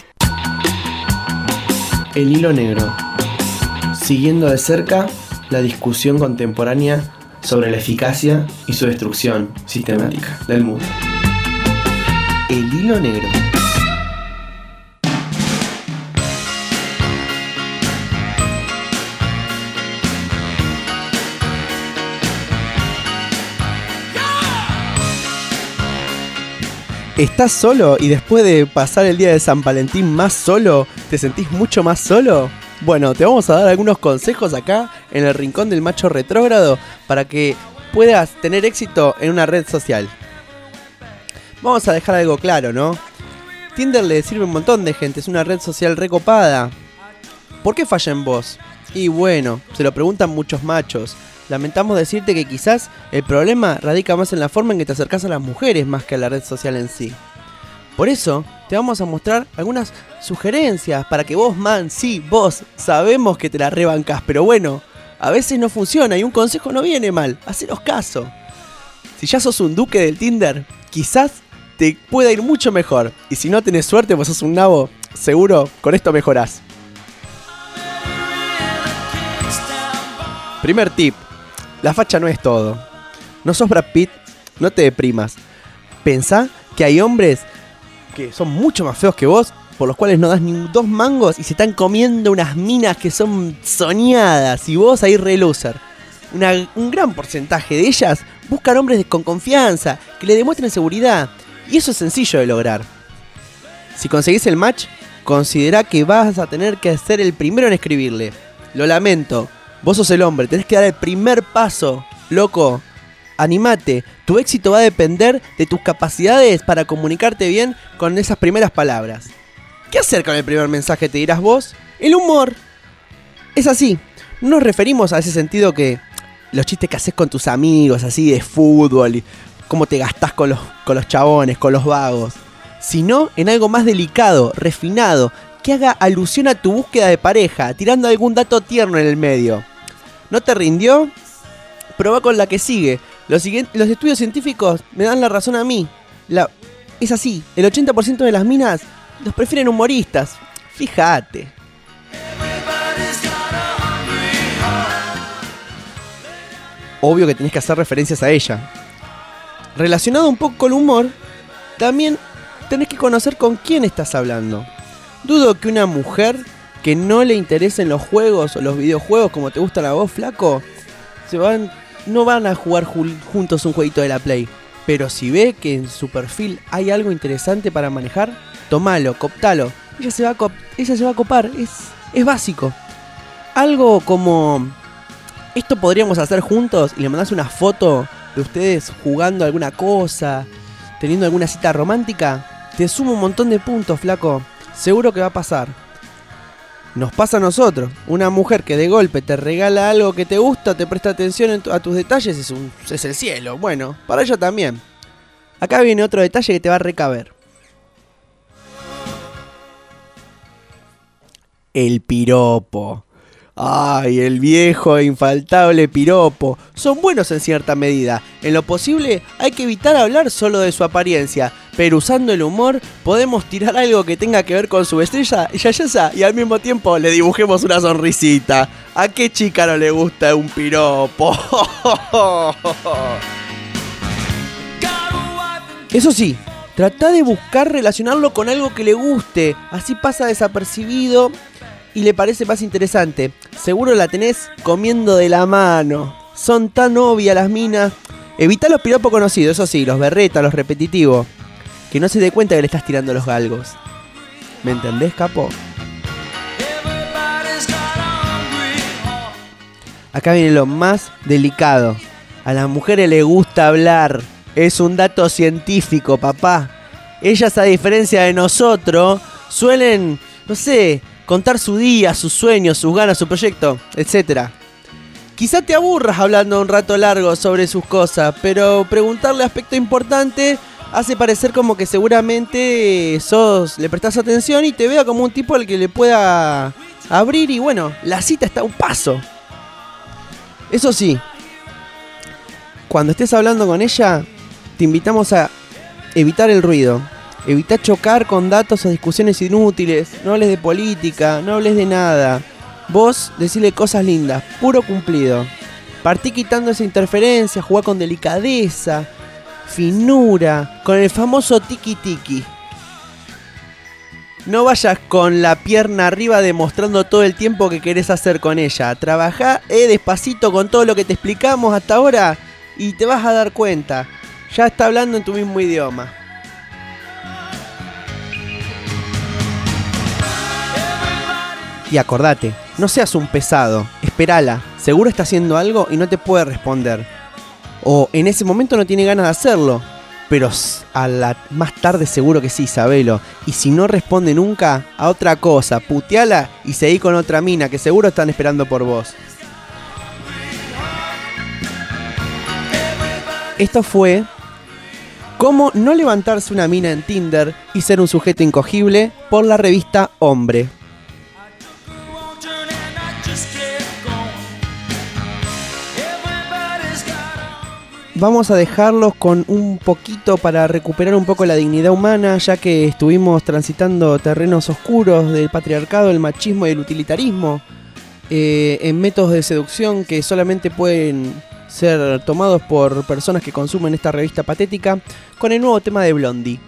El hilo negro. Siguiendo de cerca la discusión contemporánea sobre la eficacia y su destrucción sistemática del mundo. El hilo negro. ¿Estás solo y después de pasar el día de San Valentín más solo, te sentís mucho más solo? Bueno, te vamos a dar algunos consejos acá en el rincón del macho retrógrado para que puedas tener éxito en una red social. Vamos a dejar algo claro, ¿no? Tinder le sirve a un montón de gente, es una red social recopada. ¿Por qué falla en vos? Y bueno, se lo preguntan muchos machos. Lamentamos decirte que quizás el problema radica más en la forma en que te acercás a las mujeres más que a la red social en sí. Por eso, te vamos a mostrar algunas sugerencias para que vos, man, sí, vos, sabemos que te la rebancás, pero bueno, a veces no funciona y un consejo no viene mal, hacenos caso. Si ya sos un duque del Tinder, quizás te pueda ir mucho mejor. Y si no tenés suerte, vos sos un nabo, seguro con esto mejorás. Primer tip, la facha no es todo. No sos Brad Pitt, no te deprimas. Pensá que hay hombres que son mucho más feos que vos, por los cuales no das ni dos mangos y se están comiendo unas minas que son soñadas y vos ahí re loser. Una, un gran porcentaje de ellas buscan hombres con confianza, que le demuestren seguridad, y eso es sencillo de lograr. Si conseguís el match, considera que vas a tener que ser el primero en escribirle. Lo lamento, vos sos el hombre, tenés que dar el primer paso, loco. Animate, tu éxito va a depender de tus capacidades para comunicarte bien con esas primeras palabras. ¿Qué hacer con el primer mensaje, te dirás vos? El humor. Es así, no nos referimos a ese sentido que los chistes que haces con tus amigos, así de fútbol, y cómo te gastás con los, con los chabones, con los vagos, sino en algo más delicado, refinado, que haga alusión a tu búsqueda de pareja, tirando algún dato tierno en el medio. ¿No te rindió? Probá con la que sigue. Los, los estudios científicos me dan la razón a mí. La, es así, el ochenta por ciento de las minas los prefieren humoristas. Fíjate. Obvio que tenés que hacer referencias a ella. Relacionado un poco con el humor, también tenés que conocer con quién estás hablando. Dudo que una mujer que no le interesen los juegos o los videojuegos como te gustan a vos, flaco, se van, no van a jugar ju- juntos un jueguito de la Play. Pero si ve que en su perfil hay algo interesante para manejar, tomalo, cooptalo. Ella se va a, cop- ella se va a copar, es, es básico. Algo como: esto podríamos hacer juntos, y le mandás una foto de ustedes jugando alguna cosa, teniendo alguna cita romántica, te suma un montón de puntos, flaco. Seguro que va a pasar. Nos pasa a nosotros. Una mujer que de golpe te regala algo que te gusta, te presta atención en tu, a tus detalles, es, un, es el cielo. Bueno, para ella también. Acá viene otro detalle que te va a recaber. El piropo. Ay, el viejo e infaltable piropo. Son buenos en cierta medida. En lo posible hay que evitar hablar solo de su apariencia, pero usando el humor podemos tirar algo que tenga que ver con su estrella y ya ya ya, y al mismo tiempo le dibujemos una sonrisita. ¿A qué chica no le gusta un piropo? Eso sí, trata de buscar relacionarlo con algo que le guste, así pasa desapercibido y le parece más interesante. Seguro la tenés comiendo de la mano. Son tan obvias las minas. Evita los piropos conocidos, eso sí, los berretas, los repetitivos. Que no se dé cuenta que le estás tirando los galgos. ¿Me entendés, capo? Acá viene lo más delicado. A las mujeres les gusta hablar. Es un dato científico, papá. Ellas, a diferencia de nosotros, suelen, no sé, contar su día, sus sueños, sus ganas, su proyecto, etcétera. Quizá te aburras hablando un rato largo sobre sus cosas, pero preguntarle aspecto importante hace parecer como que seguramente sos, le prestás atención y te vea como un tipo al que le pueda abrir, y bueno, la cita está a un paso. Eso sí, cuando estés hablando con ella, te invitamos a evitar el ruido. Evita chocar con datos o discusiones inútiles. No hables de política, no hables de nada. Vos decile cosas lindas, puro cumplido. Partí quitando esa interferencia, jugá con delicadeza, finura, con el famoso tiki tiki. No vayas con la pierna arriba demostrando todo el tiempo que querés hacer con ella. Trabajá eh, despacito con todo lo que te explicamos hasta ahora y te vas a dar cuenta. Ya está hablando en tu mismo idioma. Y acordate, no seas un pesado, esperala, seguro está haciendo algo y no te puede responder. O en ese momento no tiene ganas de hacerlo, pero a la más tarde seguro que sí, sabelo. Y si no responde nunca, a otra cosa, puteala y seguí con otra mina que seguro están esperando por vos. Esto fue Cómo no levantarse una mina en Tinder y ser un sujeto incogible por la revista Hombre. Vamos a dejarlos con un poquito para recuperar un poco la dignidad humana, ya que estuvimos transitando terrenos oscuros del patriarcado, el machismo y el utilitarismo, eh, en métodos de seducción que solamente pueden ser tomados por personas que consumen esta revista patética, con el nuevo tema de Blondie.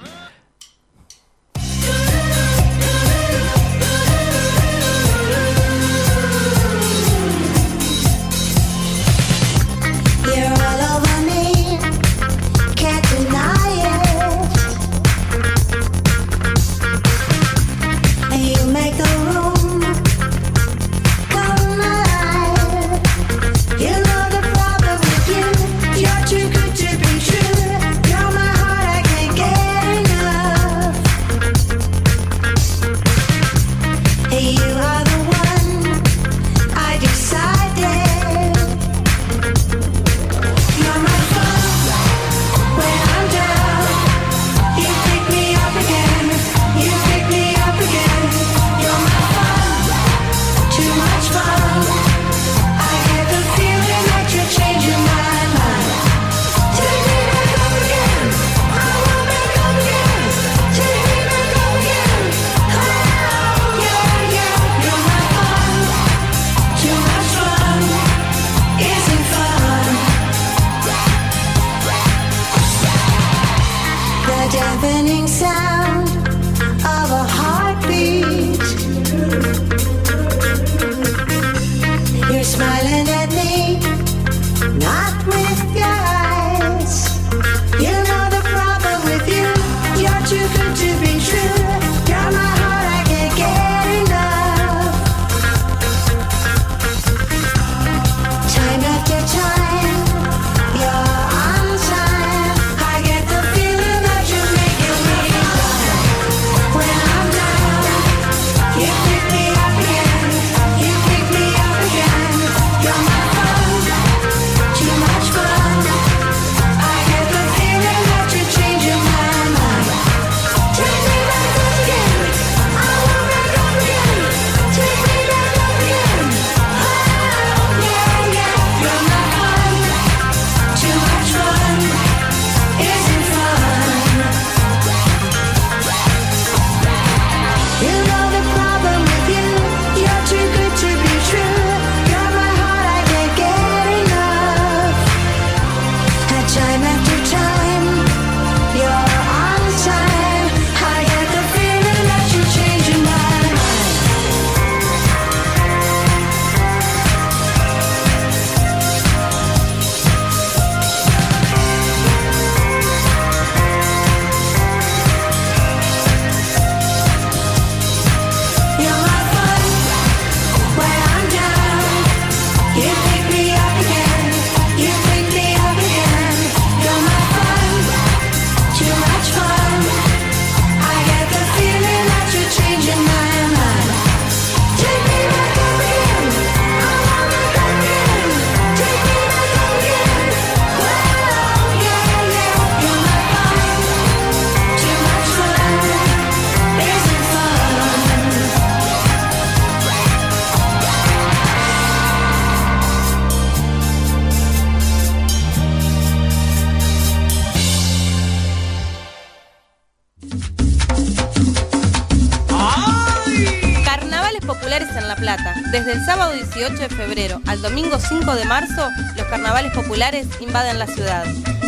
Desde el sábado dieciocho de febrero al domingo cinco de marzo, los carnavales populares invaden la ciudad.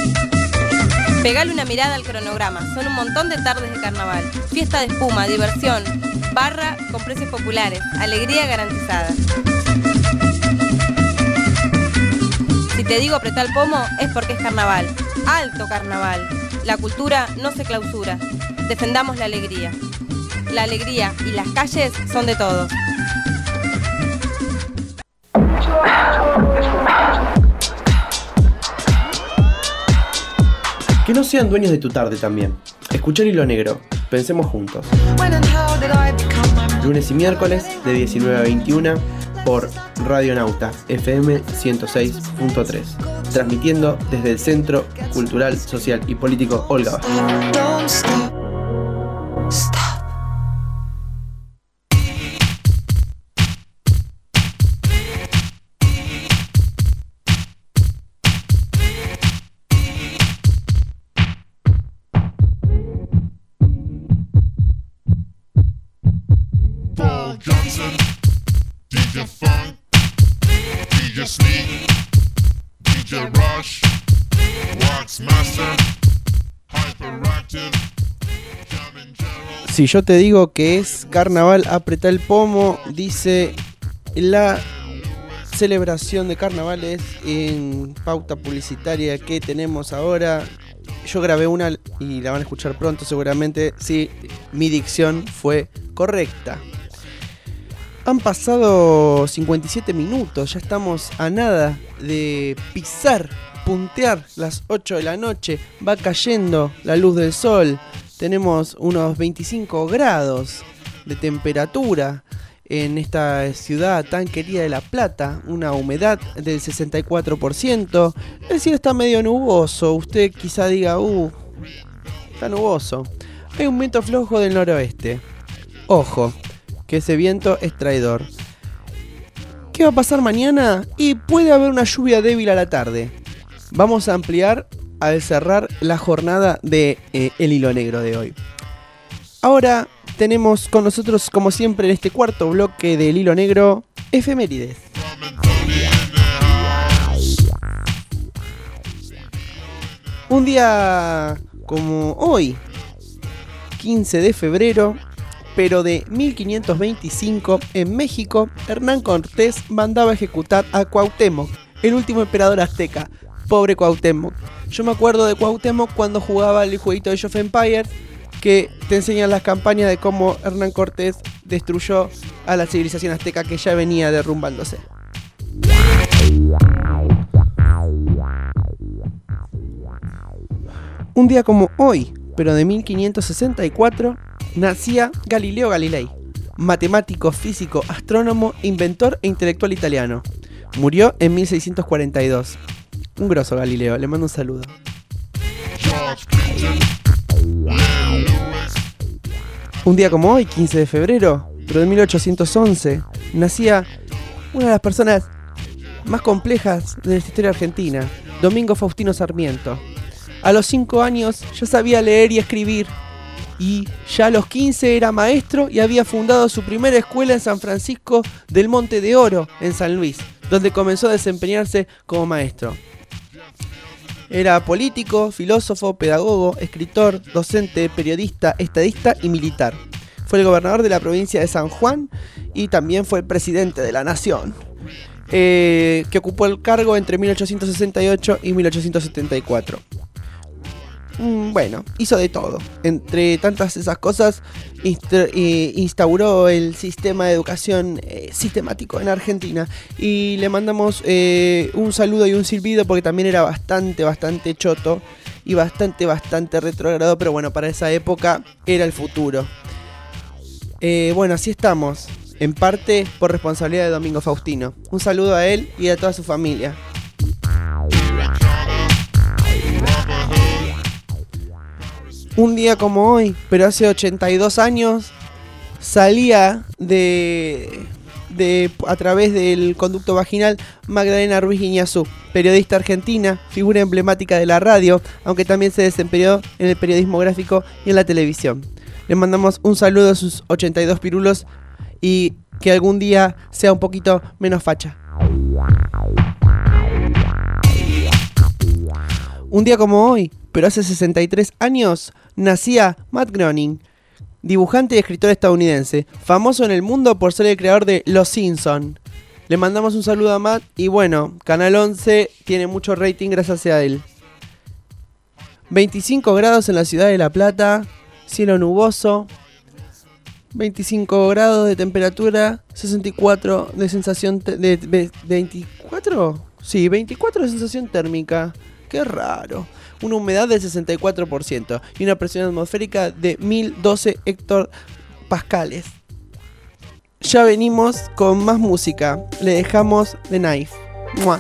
Pegale una mirada al cronograma, son un montón de tardes de carnaval. Fiesta de espuma, diversión, barra con precios populares, alegría garantizada. Si te digo apretar el pomo, es porque es carnaval. Alto carnaval. La cultura no se clausura. Defendamos la alegría. La alegría y las calles son de todos. Que no sean dueños de tu tarde también. Escuchar Hilo Negro. Pensemos juntos. Lunes y miércoles de diecinueve a veintiuna por Radio Nauta F M ciento seis punto tres. Transmitiendo desde el Centro Cultural, Social y Político Olga Vázquez. Si yo te digo que es carnaval, apretá el pomo, dice la celebración de carnavales en pauta publicitaria que tenemos ahora. Yo grabé una y la van a escuchar pronto seguramente, si mi dicción fue correcta. Han pasado cincuenta y siete minutos, ya estamos a nada de pisar, puntear las ocho de la noche, va cayendo la luz del sol. Tenemos unos veinticinco grados de temperatura en esta ciudad tan querida de La Plata, una humedad del sesenta y cuatro por ciento. El cielo está medio nuboso, usted quizá diga, uh, está nuboso. Hay un viento flojo del noroeste. Ojo, que ese viento es traidor. ¿Qué va a pasar mañana? Y puede haber una lluvia débil a la tarde. Vamos a ampliar al cerrar la jornada de eh, El Hilo Negro de hoy. Ahora tenemos con nosotros, como siempre, en este cuarto bloque del Hilo Negro, efemérides. Un día como hoy, quince de febrero, pero de mil quinientos veinticinco, en México, Hernán Cortés mandaba a ejecutar a Cuauhtémoc, el último emperador azteca. Pobre Cuauhtémoc. Yo me acuerdo de Cuauhtémoc cuando jugaba el jueguito de Age of Empires, que te enseñan las campañas de cómo Hernán Cortés destruyó a la civilización azteca que ya venía derrumbándose. Un día como hoy, pero de mil quinientos sesenta y cuatro, nacía Galileo Galilei, matemático, físico, astrónomo, inventor e intelectual italiano. Murió en mil seiscientos cuarenta y dos. Un grosso Galileo, le mando un saludo. Un día como hoy, quince de febrero, pero de mil ochocientos once, nacía una de las personas más complejas de la historia argentina, Domingo Faustino Sarmiento. A los cinco años ya sabía leer y escribir, y ya a los quince era maestro y había fundado su primera escuela en San Francisco del Monte de Oro, en San Luis, donde comenzó a desempeñarse como maestro. Era político, filósofo, pedagogo, escritor, docente, periodista, estadista y militar. Fue el gobernador de la provincia de San Juan y también fue el presidente de la nación, eh, que ocupó el cargo entre mil ochocientos sesenta y ocho y mil ochocientos setenta y cuatro. Bueno, hizo de todo. Entre tantas esas cosas, instauró el sistema de educación eh, sistemático en Argentina. Y le mandamos eh, un saludo y un silbido porque también era bastante, bastante choto y bastante, bastante retrógrado. Pero bueno, para esa época era el futuro. Eh, bueno, así estamos. En parte por responsabilidad de Domingo Faustino. Un saludo a él y a toda su familia. Un día como hoy, pero hace ochenta y dos años, salía de, de a través del conducto vaginal Magdalena Ruiz Guiñazú, periodista argentina, figura emblemática de la radio, aunque también se desempeñó en el periodismo gráfico y en la televisión. Le mandamos un saludo a sus ochenta y dos pirulos y que algún día sea un poquito menos facha. Un día como hoy, pero hace sesenta y tres años, nacía Matt Groening, dibujante y escritor estadounidense, famoso en el mundo por ser el creador de Los Simpson. Le mandamos un saludo a Matt y bueno, Canal once tiene mucho rating gracias a él. veinticinco grados en la ciudad de La Plata, cielo nuboso, veinticinco grados de temperatura, sesenta y cuatro de sensación te- de, de veinticuatro, sí, veinticuatro de sensación térmica. Qué raro. Una humedad del sesenta y cuatro por ciento y una presión atmosférica de mil doce hectopascales. Ya venimos con más música. Le dejamos The Knife. ¡Mua!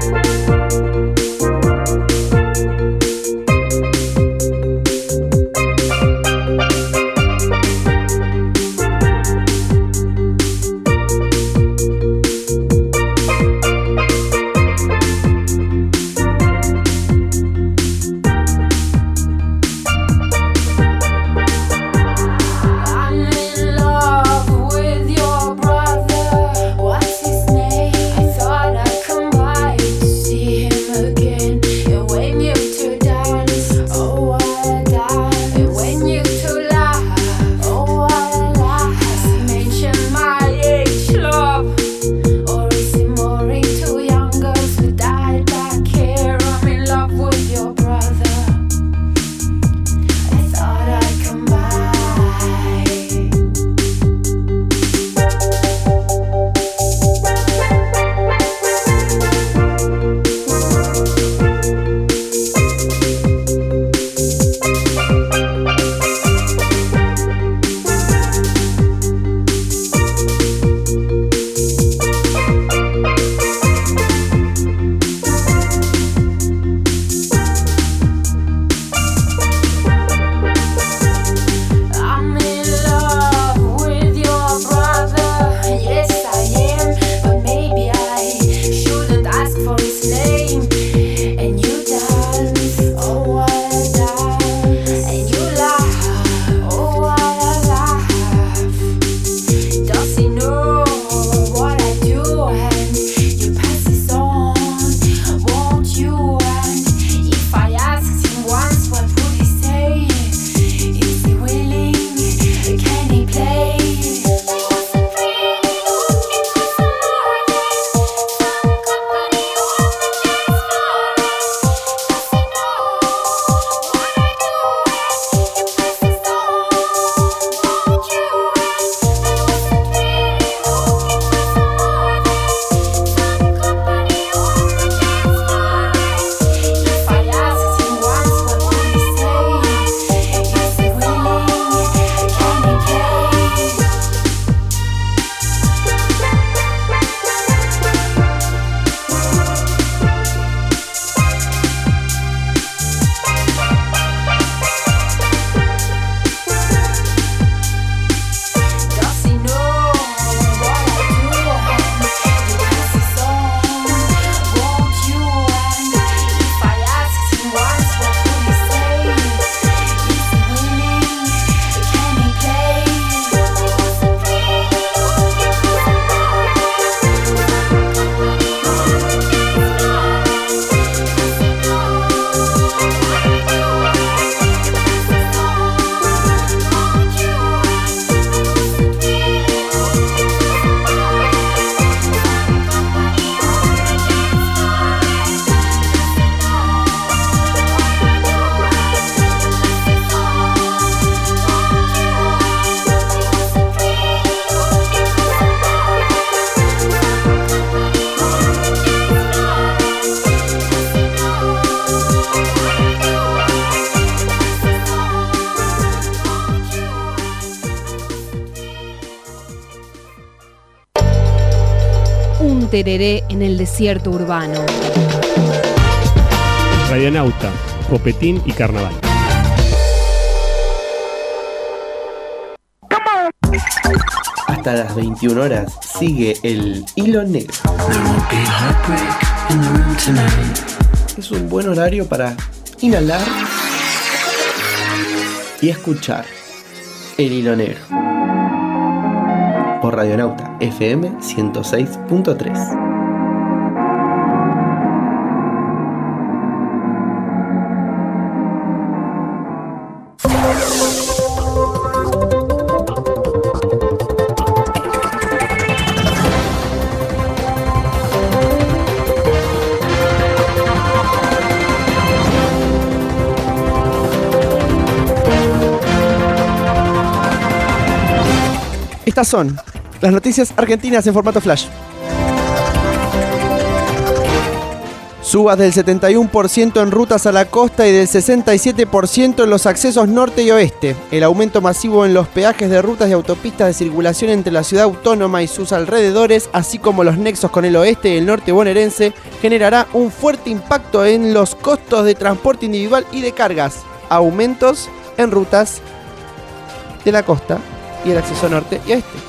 tereré en el desierto urbano. Radionauta, Copetín y Carnaval. Hasta las veintiuna horas sigue el Hilo Negro. Es un buen horario para inhalar y escuchar el Hilo Negro por Radionauta F M ciento seis punto tres. Estas son las noticias argentinas en formato flash. Subas del setenta y uno por ciento en rutas a la costa y del sesenta y siete por ciento en los accesos norte y oeste. El aumento masivo en los peajes de rutas y autopistas de circulación entre la ciudad autónoma y sus alrededores, así como los nexos con el oeste y el norte bonaerense, generará un fuerte impacto en los costos de transporte individual y de cargas. Aumentos en rutas de la costa y el acceso norte y oeste.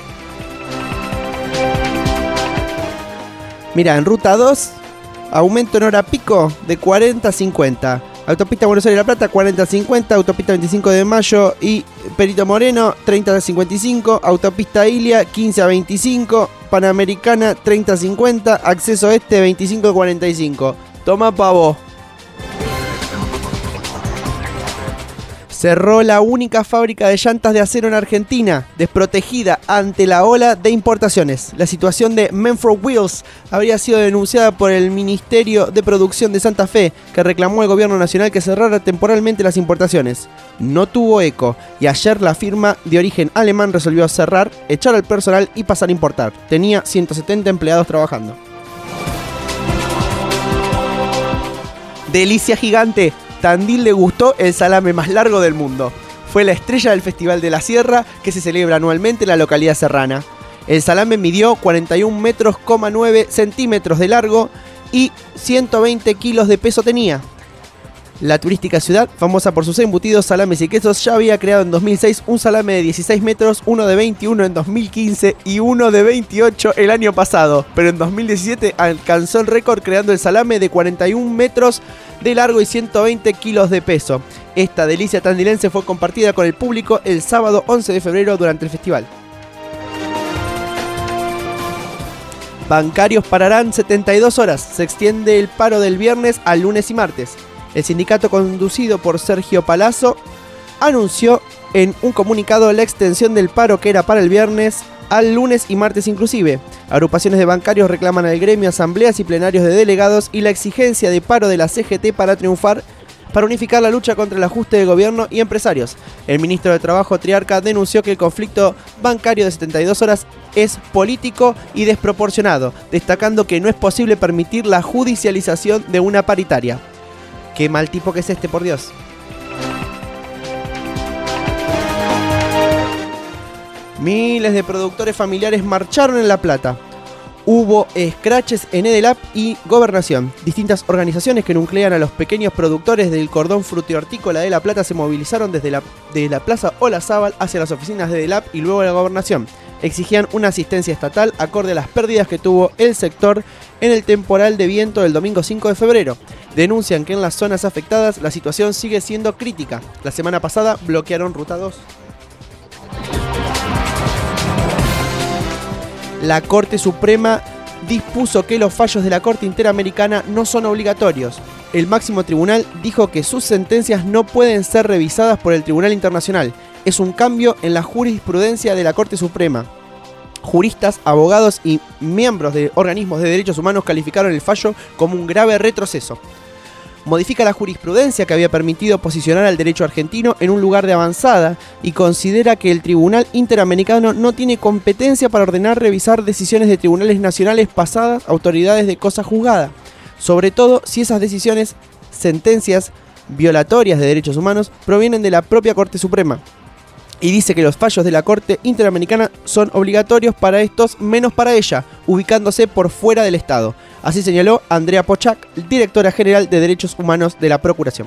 Mira, en ruta dos... aumento en hora pico de cuarenta a cincuenta. Autopista Buenos Aires-La Plata, cuarenta a cincuenta. Autopista veinticinco de mayo y Perito Moreno, treinta a cincuenta y cinco. Autopista Ilia, quince a veinticinco. Panamericana, treinta a cincuenta. Acceso este, veinticinco a cuarenta y cinco. Toma pavo. Cerró la única fábrica de llantas de acero en Argentina, desprotegida ante la ola de importaciones. La situación de Menfor Wheels habría sido denunciada por el Ministerio de Producción de Santa Fe, que reclamó al gobierno nacional que cerrara temporalmente las importaciones. No tuvo eco, y ayer la firma de origen alemán resolvió cerrar, echar al personal y pasar a importar. Tenía ciento setenta empleados trabajando. Delicia gigante. Tandil le gustó el salame más largo del mundo. Fue la estrella del Festival de la Sierra, que se celebra anualmente en la localidad serrana. El salame midió cuarenta y un metros, nueve centímetros de largo y ciento veinte kilos de peso tenía. La turística ciudad, famosa por sus embutidos, salames y quesos, ya había creado en dos mil seis un salame de dieciséis metros, uno de veintiuno en dos mil quince y uno de veintiocho el año pasado. Pero en dos mil diecisiete alcanzó el récord creando el salame de cuarenta y un metros de largo y ciento veinte kilos de peso. Esta delicia tandilense fue compartida con el público el sábado once de febrero durante el festival. Bancarios pararán setenta y dos horas. Se extiende el paro del viernes al lunes y martes. El sindicato, conducido por Sergio Palazzo, anunció en un comunicado la extensión del paro, que era para el viernes, al lunes y martes inclusive. Agrupaciones de bancarios reclaman al gremio asambleas y plenarios de delegados y la exigencia de paro de la C G T para triunfar, para unificar la lucha contra el ajuste de gobierno y empresarios. El ministro de Trabajo, Triarca, denunció que el conflicto bancario de setenta y dos horas es político y desproporcionado, destacando que no es posible permitir la judicialización de una paritaria. Qué mal tipo que es este, por Dios. Miles de productores familiares marcharon en La Plata. Hubo escraches en Edelap y Gobernación. Distintas organizaciones que nuclean a los pequeños productores del cordón frutihortícola de La Plata se movilizaron desde la, de la Plaza Olazábal hacia las oficinas de Edelap y luego de la Gobernación. Exigían una asistencia estatal acorde a las pérdidas que tuvo el sector en el temporal de viento del domingo cinco de febrero. Denuncian que en las zonas afectadas la situación sigue siendo crítica. La semana pasada bloquearon Ruta dos. La Corte Suprema dispuso que los fallos de la Corte Interamericana no son obligatorios. El máximo tribunal dijo que sus sentencias no pueden ser revisadas por el Tribunal Internacional. Es un cambio en la jurisprudencia de la Corte Suprema. Juristas, abogados y miembros de organismos de derechos humanos calificaron el fallo como un grave retroceso. Modifica la jurisprudencia que había permitido posicionar al derecho argentino en un lugar de avanzada y considera que el Tribunal Interamericano no tiene competencia para ordenar revisar decisiones de tribunales nacionales pasadas a autoridades de cosa juzgada, sobre todo si esas decisiones, sentencias violatorias de derechos humanos, provienen de la propia Corte Suprema. Y dice que los fallos de la Corte Interamericana son obligatorios para estos, menos para ella, ubicándose por fuera del Estado. Así señaló Andrea Pochac, directora general de Derechos Humanos de la Procuración.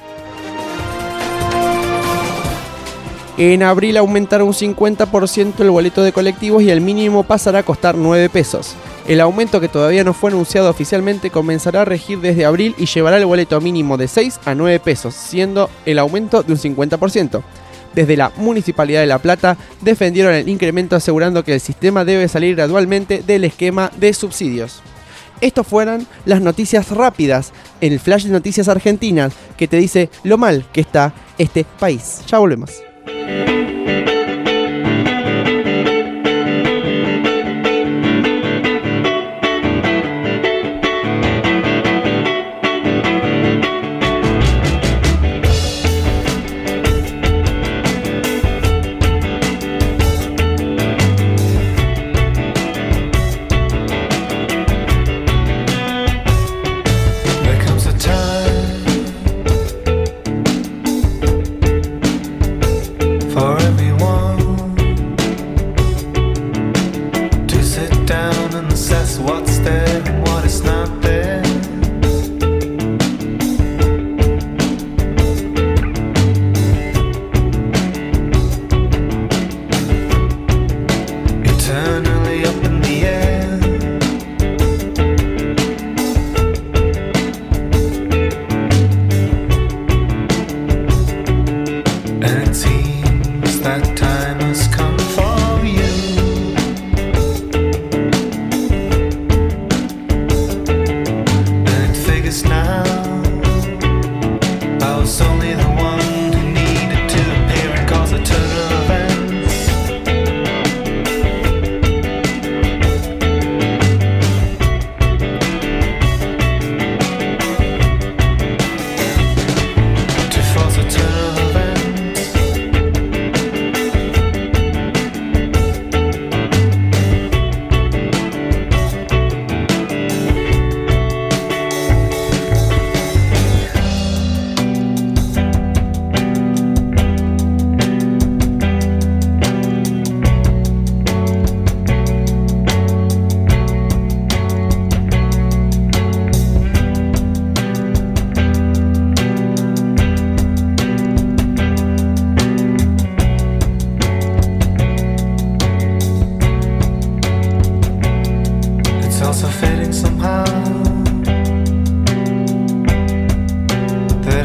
En abril aumentará un cincuenta por ciento el boleto de colectivos y el mínimo pasará a costar nueve pesos. El aumento, que todavía no fue anunciado oficialmente, comenzará a regir desde abril y llevará el boleto mínimo de seis a nueve pesos, siendo el aumento de un cincuenta por ciento. Desde la Municipalidad de La Plata defendieron el incremento, asegurando que el sistema debe salir gradualmente del esquema de subsidios. Estas fueron las noticias rápidas en el Flash de Noticias Argentinas, que te dice lo mal que está este país. Ya volvemos.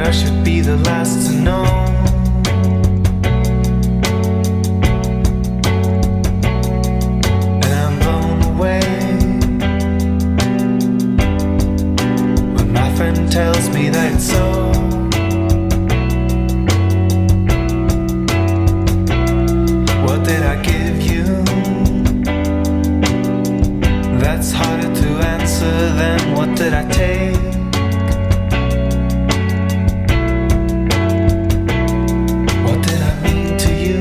I should be the last to know. And I'm blown away when my friend tells me that it's so. What did I give you? That's harder to answer than what did I take? What did I mean to you?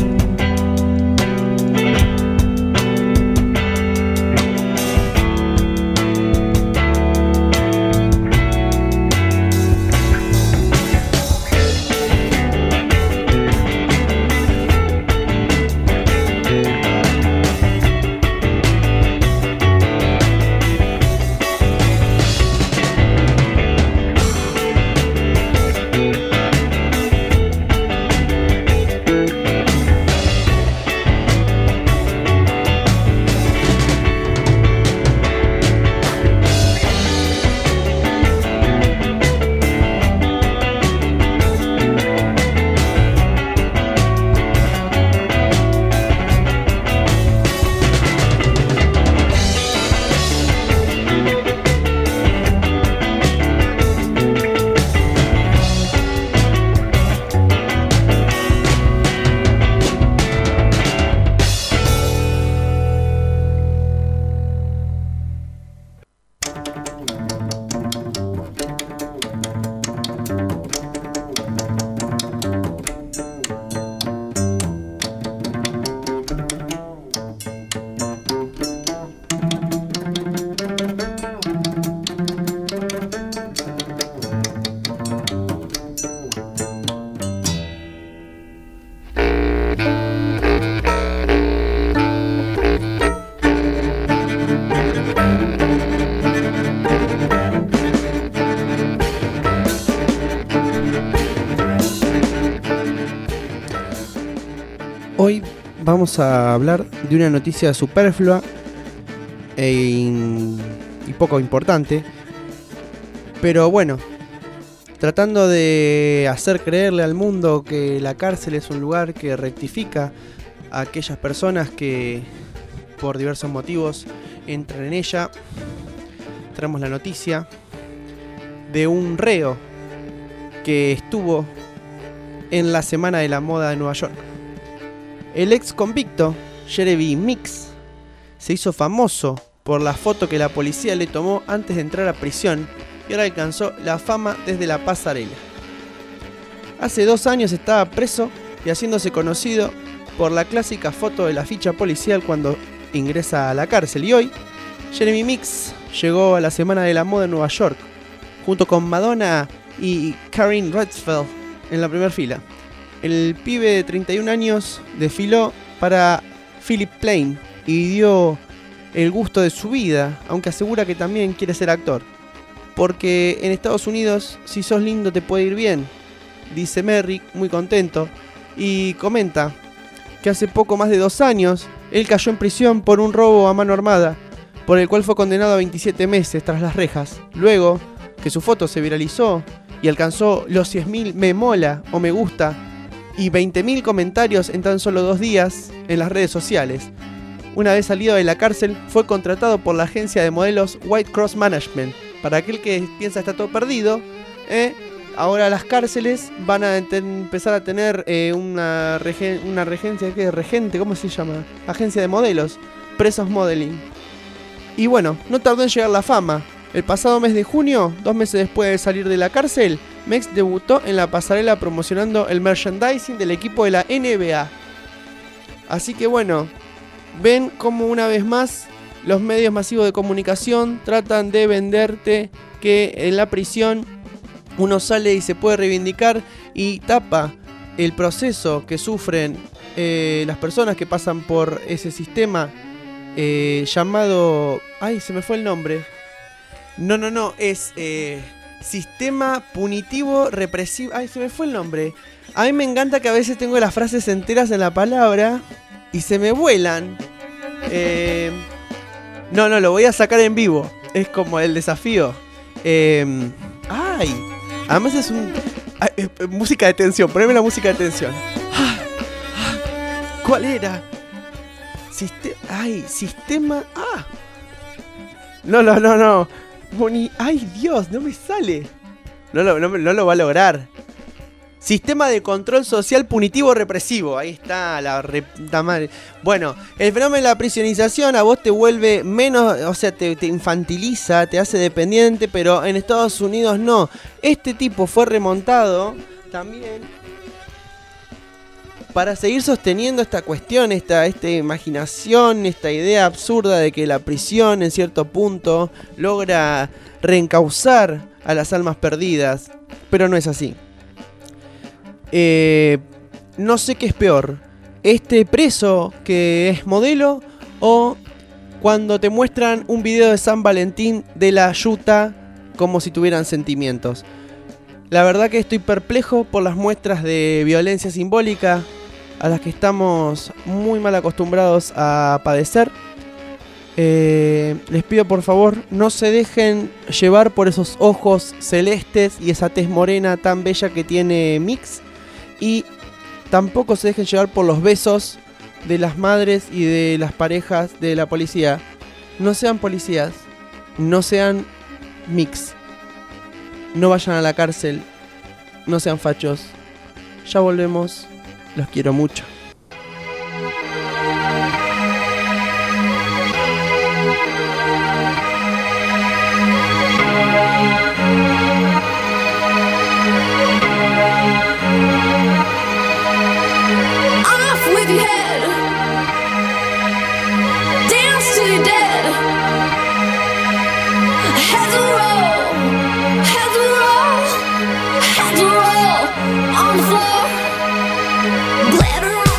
Hoy vamos a hablar de una noticia superflua e in- y poco importante, pero bueno, tratando de hacer creerle al mundo que la cárcel es un lugar que rectifica a aquellas personas que por diversos motivos entran en ella. Traemos la noticia de un reo que estuvo en la Semana de la Moda de Nueva York. El ex convicto, Jeremy Mix, se hizo famoso por la foto que la policía le tomó antes de entrar a prisión y ahora alcanzó la fama desde la pasarela. Hace dos años estaba preso y haciéndose conocido por la clásica foto de la ficha policial cuando ingresa a la cárcel, y hoy Jeremy Mix llegó a la Semana de la Moda en Nueva York junto con Madonna y Karen Redfield en la primera fila. El pibe de treinta y un años desfiló para Philip Plain y dio el gusto de su vida, aunque asegura que también quiere ser actor. Porque en Estados Unidos, si sos lindo te puede ir bien, dice Merrick, muy contento, y comenta que hace poco más de dos años él cayó en prisión por un robo a mano armada, por el cual fue condenado a veintisiete meses tras las rejas. Luego que su foto se viralizó y alcanzó los diez mil me mola o me gusta y veinte mil comentarios en tan solo dos días en las redes sociales. Una vez salido de la cárcel, fue contratado por la agencia de modelos White Cross Management. Para aquel que piensa está todo perdido, eh, ahora las cárceles van a te- empezar a tener eh, una, regen- una regencia, ¿qué? Regente, ¿cómo se llama? Agencia de modelos, Presos Modeling. Y bueno, no tardó en llegar la fama. El pasado mes de junio, dos meses después de salir de la cárcel, Mex debutó en la pasarela promocionando el merchandising del equipo de la N B A. Así que bueno, ven como una vez más los medios masivos de comunicación tratan de venderte que en la prisión uno sale y se puede reivindicar y tapa el proceso que sufren eh, las personas que pasan por ese sistema eh, llamado... Ay, se me fue el nombre. No, no, no, es eh, sistema punitivo represivo. Ay, se me fue el nombre. A mí me encanta que a veces tengo las frases enteras en la palabra y se me vuelan. Eh, no, no, lo voy a sacar en vivo. Es como el desafío. Eh, ay, Además es un... ah, eh, eh, música de tensión, poneme la música de tensión. ¿Cuál era? Siste- Ay, sistema... Ah. No, no, no, no. Boni... Ay, Dios, no me sale. No lo, no, no lo va a lograr. Sistema de control social punitivo represivo. Ahí está la puta madre. Bueno, el fenómeno de la prisionización a vos te vuelve menos, o sea, te, te infantiliza, te hace dependiente, pero en Estados Unidos no. Este tipo fue remontado también para seguir sosteniendo esta cuestión, esta, esta imaginación, esta idea absurda de que la prisión en cierto punto logra reencauzar a las almas perdidas, pero no es así. Eh, no sé qué es peor, este preso que es modelo o cuando te muestran un video de San Valentín de la yuta como si tuvieran sentimientos. La verdad que estoy perplejo por las muestras de violencia simbólica a las que estamos muy mal acostumbrados a padecer. Eh, les pido por favor no se dejen llevar por esos ojos celestes y esa tez morena tan bella que tiene Mix. Y tampoco se dejen llevar por los besos de las madres y de las parejas de la policía. No sean policías, no sean Mix, no vayan a la cárcel, no sean fachos. Ya volvemos, los quiero mucho. On the floor, glitter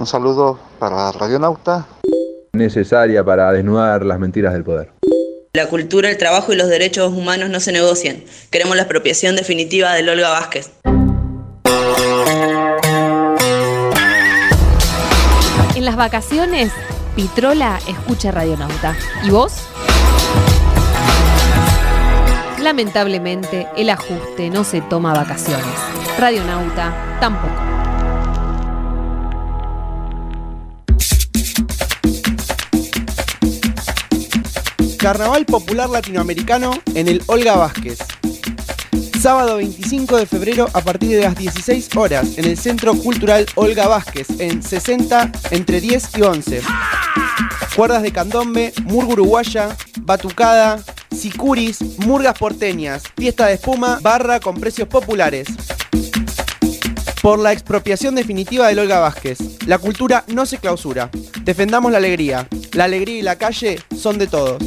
Un saludo para Radionauta. Necesaria para desnudar las mentiras del poder. La cultura, el trabajo y los derechos humanos no se negocian. Queremos la expropiación definitiva del Olga Vázquez. En las vacaciones, Pitrola escucha Radionauta. ¿Y vos? Lamentablemente, el ajuste no se toma vacaciones. Radionauta tampoco. Carnaval Popular Latinoamericano en el Olga Vázquez. Sábado veinticinco de febrero a partir de las dieciséis horas en el Centro Cultural Olga Vázquez en sesenta entre diez y once. Cuerdas de candombe, murga uruguaya, batucada, sicuris, murgas porteñas, fiesta de espuma, barra con precios populares. Por la expropiación definitiva del Olga Vázquez. La cultura no se clausura. Defendamos la alegría. La alegría y la calle son de todos.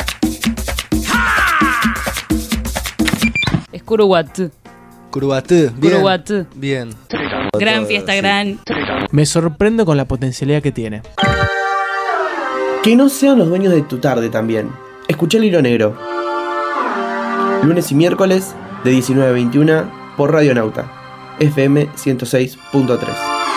Es Curuguatú. Curuguatú, bien. Curuguatú. Bien. Gran fiesta, gran. Me sorprendo con la potencialidad que tiene. Que no sean los dueños de tu tarde también. Escuché el hilo negro. Lunes y miércoles de diecinueve a veintiuna por Radionauta. F M ciento seis punto tres.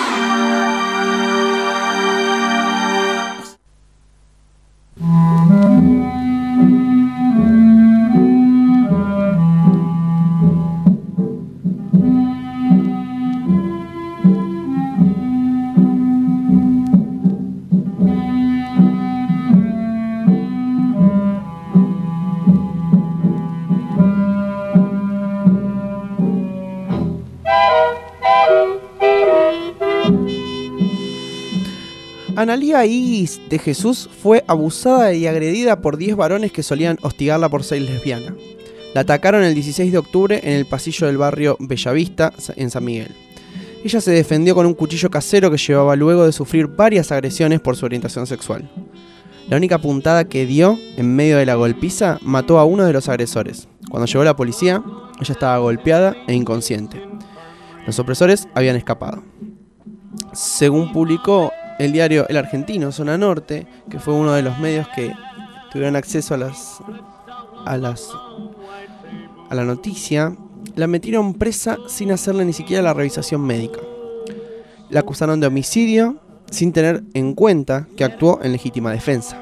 Analía Iris de Jesús fue abusada y agredida por diez varones que solían hostigarla por ser lesbiana. La atacaron el dieciséis de octubre en el pasillo del barrio Bellavista, en San Miguel. Ella se defendió con un cuchillo casero que llevaba luego de sufrir varias agresiones por su orientación sexual. La única puntada que dio en medio de la golpiza mató a uno de los agresores. Cuando llegó la policía, ella estaba golpeada e inconsciente. Los opresores habían escapado. Según publicó el diario El Argentino, Zona Norte, que fue uno de los medios que tuvieron acceso a las a las a la noticia, la metieron presa sin hacerle ni siquiera la revisación médica. La acusaron de homicidio sin tener en cuenta que actuó en legítima defensa.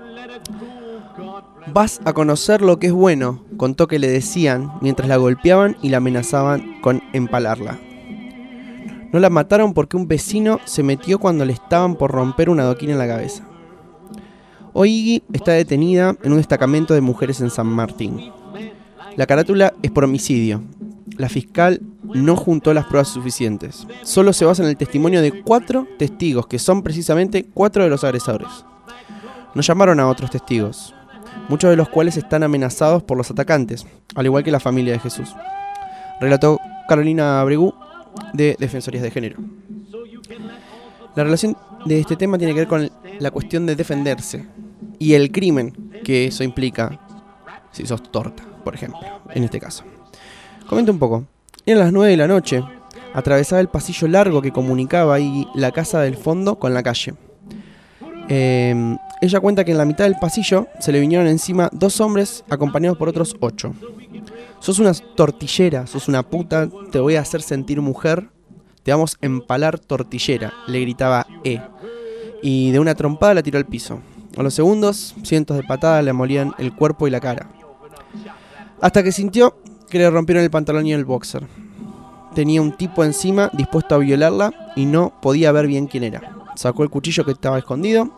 Vas a conocer lo que es bueno, contó que le decían mientras la golpeaban y la amenazaban con empalarla. No la mataron porque un vecino se metió cuando le estaban por romper un adoquín en la cabeza. Hoy Iggy está detenida en un destacamento de mujeres en San Martín. La carátula es por homicidio. La fiscal no juntó las pruebas suficientes. Solo se basa en el testimonio de cuatro testigos, que son precisamente cuatro de los agresores. No llamaron a otros testigos, muchos de los cuales están amenazados por los atacantes, al igual que la familia de Jesús. Relató Carolina Abregú, de Defensorías de Género. La relación de este tema tiene que ver con la cuestión de defenderse y el crimen que eso implica si sos torta, por ejemplo, en este caso. Comenta un poco. Eran las nueve de la noche. Atravesaba el pasillo largo que comunicaba ahí la casa del fondo con la calle. Eh, ella cuenta que en la mitad del pasillo se le vinieron encima dos hombres acompañados por otros ocho. Sos una tortillera, sos una puta, te voy a hacer sentir mujer, te vamos a empalar tortillera, le gritaba E. Y de una trompada la tiró al piso. A los segundos, cientos de patadas le molían el cuerpo y la cara. Hasta que sintió que le rompieron el pantalón y el boxer. Tenía un tipo encima dispuesto a violarla y no podía ver bien quién era. Sacó el cuchillo que estaba escondido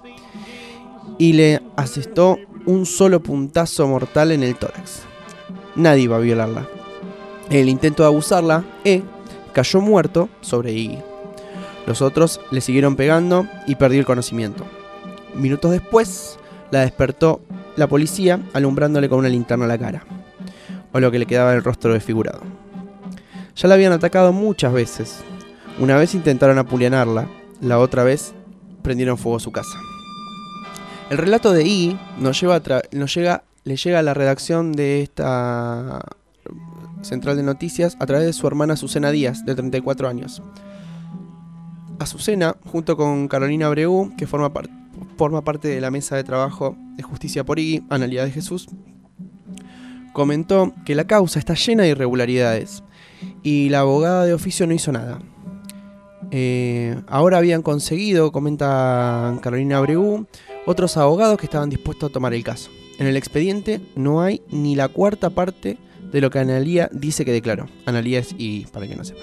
y le asestó un solo puntazo mortal en el tórax. Nadie iba a violarla. El intento de abusarla, E, cayó muerto sobre Iggy. Los otros le siguieron pegando y perdió el conocimiento. Minutos después, la despertó la policía alumbrándole con una linterna a la cara, o lo que le quedaba del rostro desfigurado. Ya la habían atacado muchas veces. Una vez intentaron apuñalarla, la otra vez prendieron fuego a su casa. El relato de Iggy nos, lleva a tra- nos llega, le llega a la redacción de esta central de noticias a través de su hermana Susana Díaz, de treinta y cuatro años. Azucena, junto con Carolina Abreu, que forma, par- forma parte de la mesa de trabajo de Justicia por I G I, Analía de Jesús, comentó que la causa está llena de irregularidades y la abogada de oficio no hizo nada. Eh, ahora habían conseguido, comenta Carolina Abreu, otros abogados que estaban dispuestos a tomar el caso. En el expediente no hay ni la cuarta parte de lo que Analía dice que declaró. Analía es I G I, para que no sepa.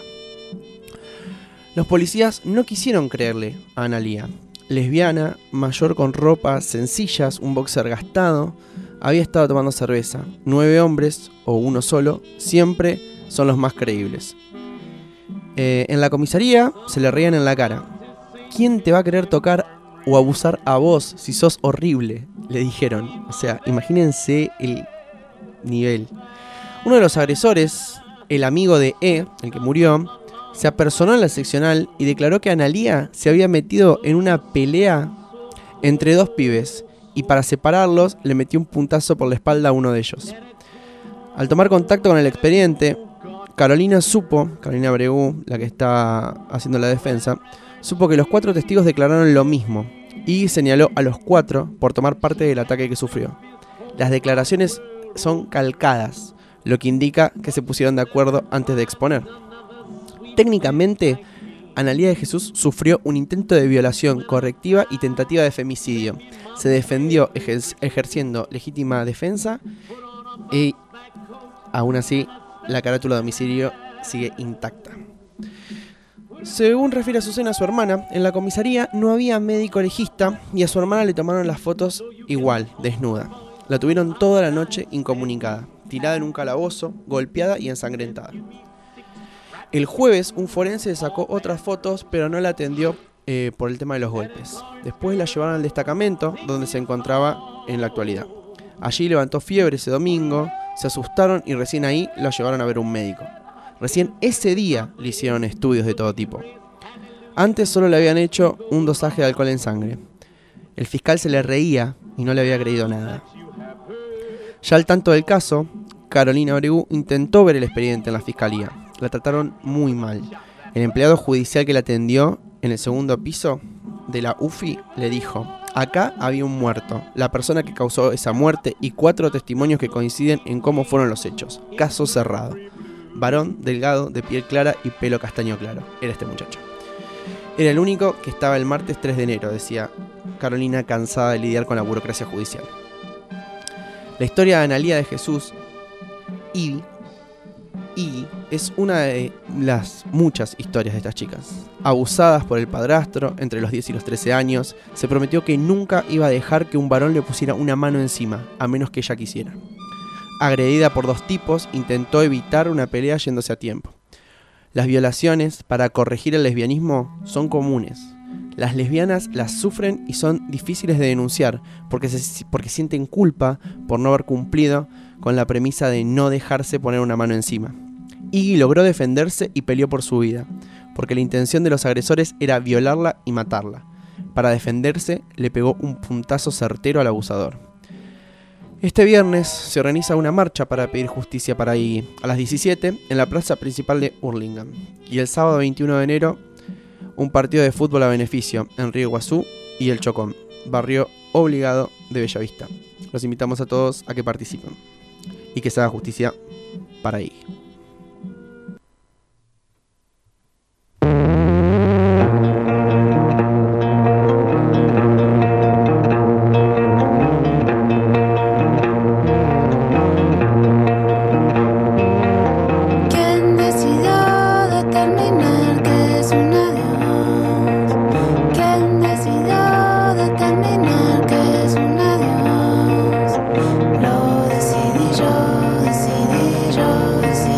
Los policías no quisieron creerle a Analía. Lesbiana, mayor con ropas sencillas, un boxer gastado, había estado tomando cerveza. Nueve hombres, o uno solo, siempre son los más creíbles. Eh, en la comisaría se le reían en la cara. ¿Quién te va a querer tocar o abusar a vos si sos horrible? Le dijeron. O sea, imagínense el nivel. Uno de los agresores, el amigo de E, el que murió, se apersonó en la seccional y declaró que Analía se había metido en una pelea entre dos pibes y para separarlos le metió un puntazo por la espalda a uno de ellos. Al tomar contacto con el expediente, Carolina supo, Carolina Abreu, la que está haciendo la defensa, supo que los cuatro testigos declararon lo mismo y señaló a los cuatro por tomar parte del ataque que sufrió. Las declaraciones son calcadas, lo que indica que se pusieron de acuerdo antes de exponer. Técnicamente, Analía de Jesús sufrió un intento de violación correctiva y tentativa de femicidio. Se defendió ejer- ejerciendo legítima defensa y, aún así, la carátula de homicidio sigue intacta. Según refiere Azucena a su hermana, en la comisaría no había médico legista y a su hermana le tomaron las fotos igual, desnuda. La tuvieron toda la noche incomunicada, tirada en un calabozo, golpeada y ensangrentada. El jueves un forense sacó otras fotos, pero no la atendió eh, por el tema de los golpes. Después la llevaron al destacamento, donde se encontraba en la actualidad. Allí levantó fiebre ese domingo, se asustaron y recién ahí la llevaron a ver un médico. Recién ese día le hicieron estudios de todo tipo. Antes solo le habían hecho un dosaje de alcohol en sangre. El fiscal se le reía y no le había creído nada. Ya al tanto del caso, Carolina Abreu intentó ver el expediente en la fiscalía. La trataron muy mal. El empleado judicial que la atendió en el segundo piso de la U F I le dijo: acá había un muerto, la persona que causó esa muerte y cuatro testimonios que coinciden en cómo fueron los hechos. Caso cerrado. Varón, delgado, de piel clara y pelo castaño claro. Era este muchacho. Era el único que estaba el martes tres de enero, decía Carolina, cansada de lidiar con la burocracia judicial. La historia de Analía de Jesús y Y es una de las muchas historias de estas chicas. Abusadas por el padrastro entre los diez y los trece años, se prometió que nunca iba a dejar que un varón le pusiera una mano encima, a menos que ella quisiera. Agredida por dos tipos, intentó evitar una pelea yéndose a tiempo. Las violaciones, para corregir el lesbianismo, son comunes. Las lesbianas las sufren y son difíciles de denunciar porque, se, porque sienten culpa por no haber cumplido con la premisa de no dejarse poner una mano encima. Iggy logró defenderse y peleó por su vida, porque la intención de los agresores era violarla y matarla. Para defenderse, le pegó un puntazo certero al abusador. Este viernes se organiza una marcha para pedir justicia para Iggy, a las diecisiete en la plaza principal de Hurlingham. Y el sábado veintiuno de enero, un partido de fútbol a beneficio en Río Iguazú y El Chocón, barrio obligado de Bellavista. Los invitamos a todos a que participen y que se haga justicia para Iggy. Lo decidí yo, decidí yo, decidí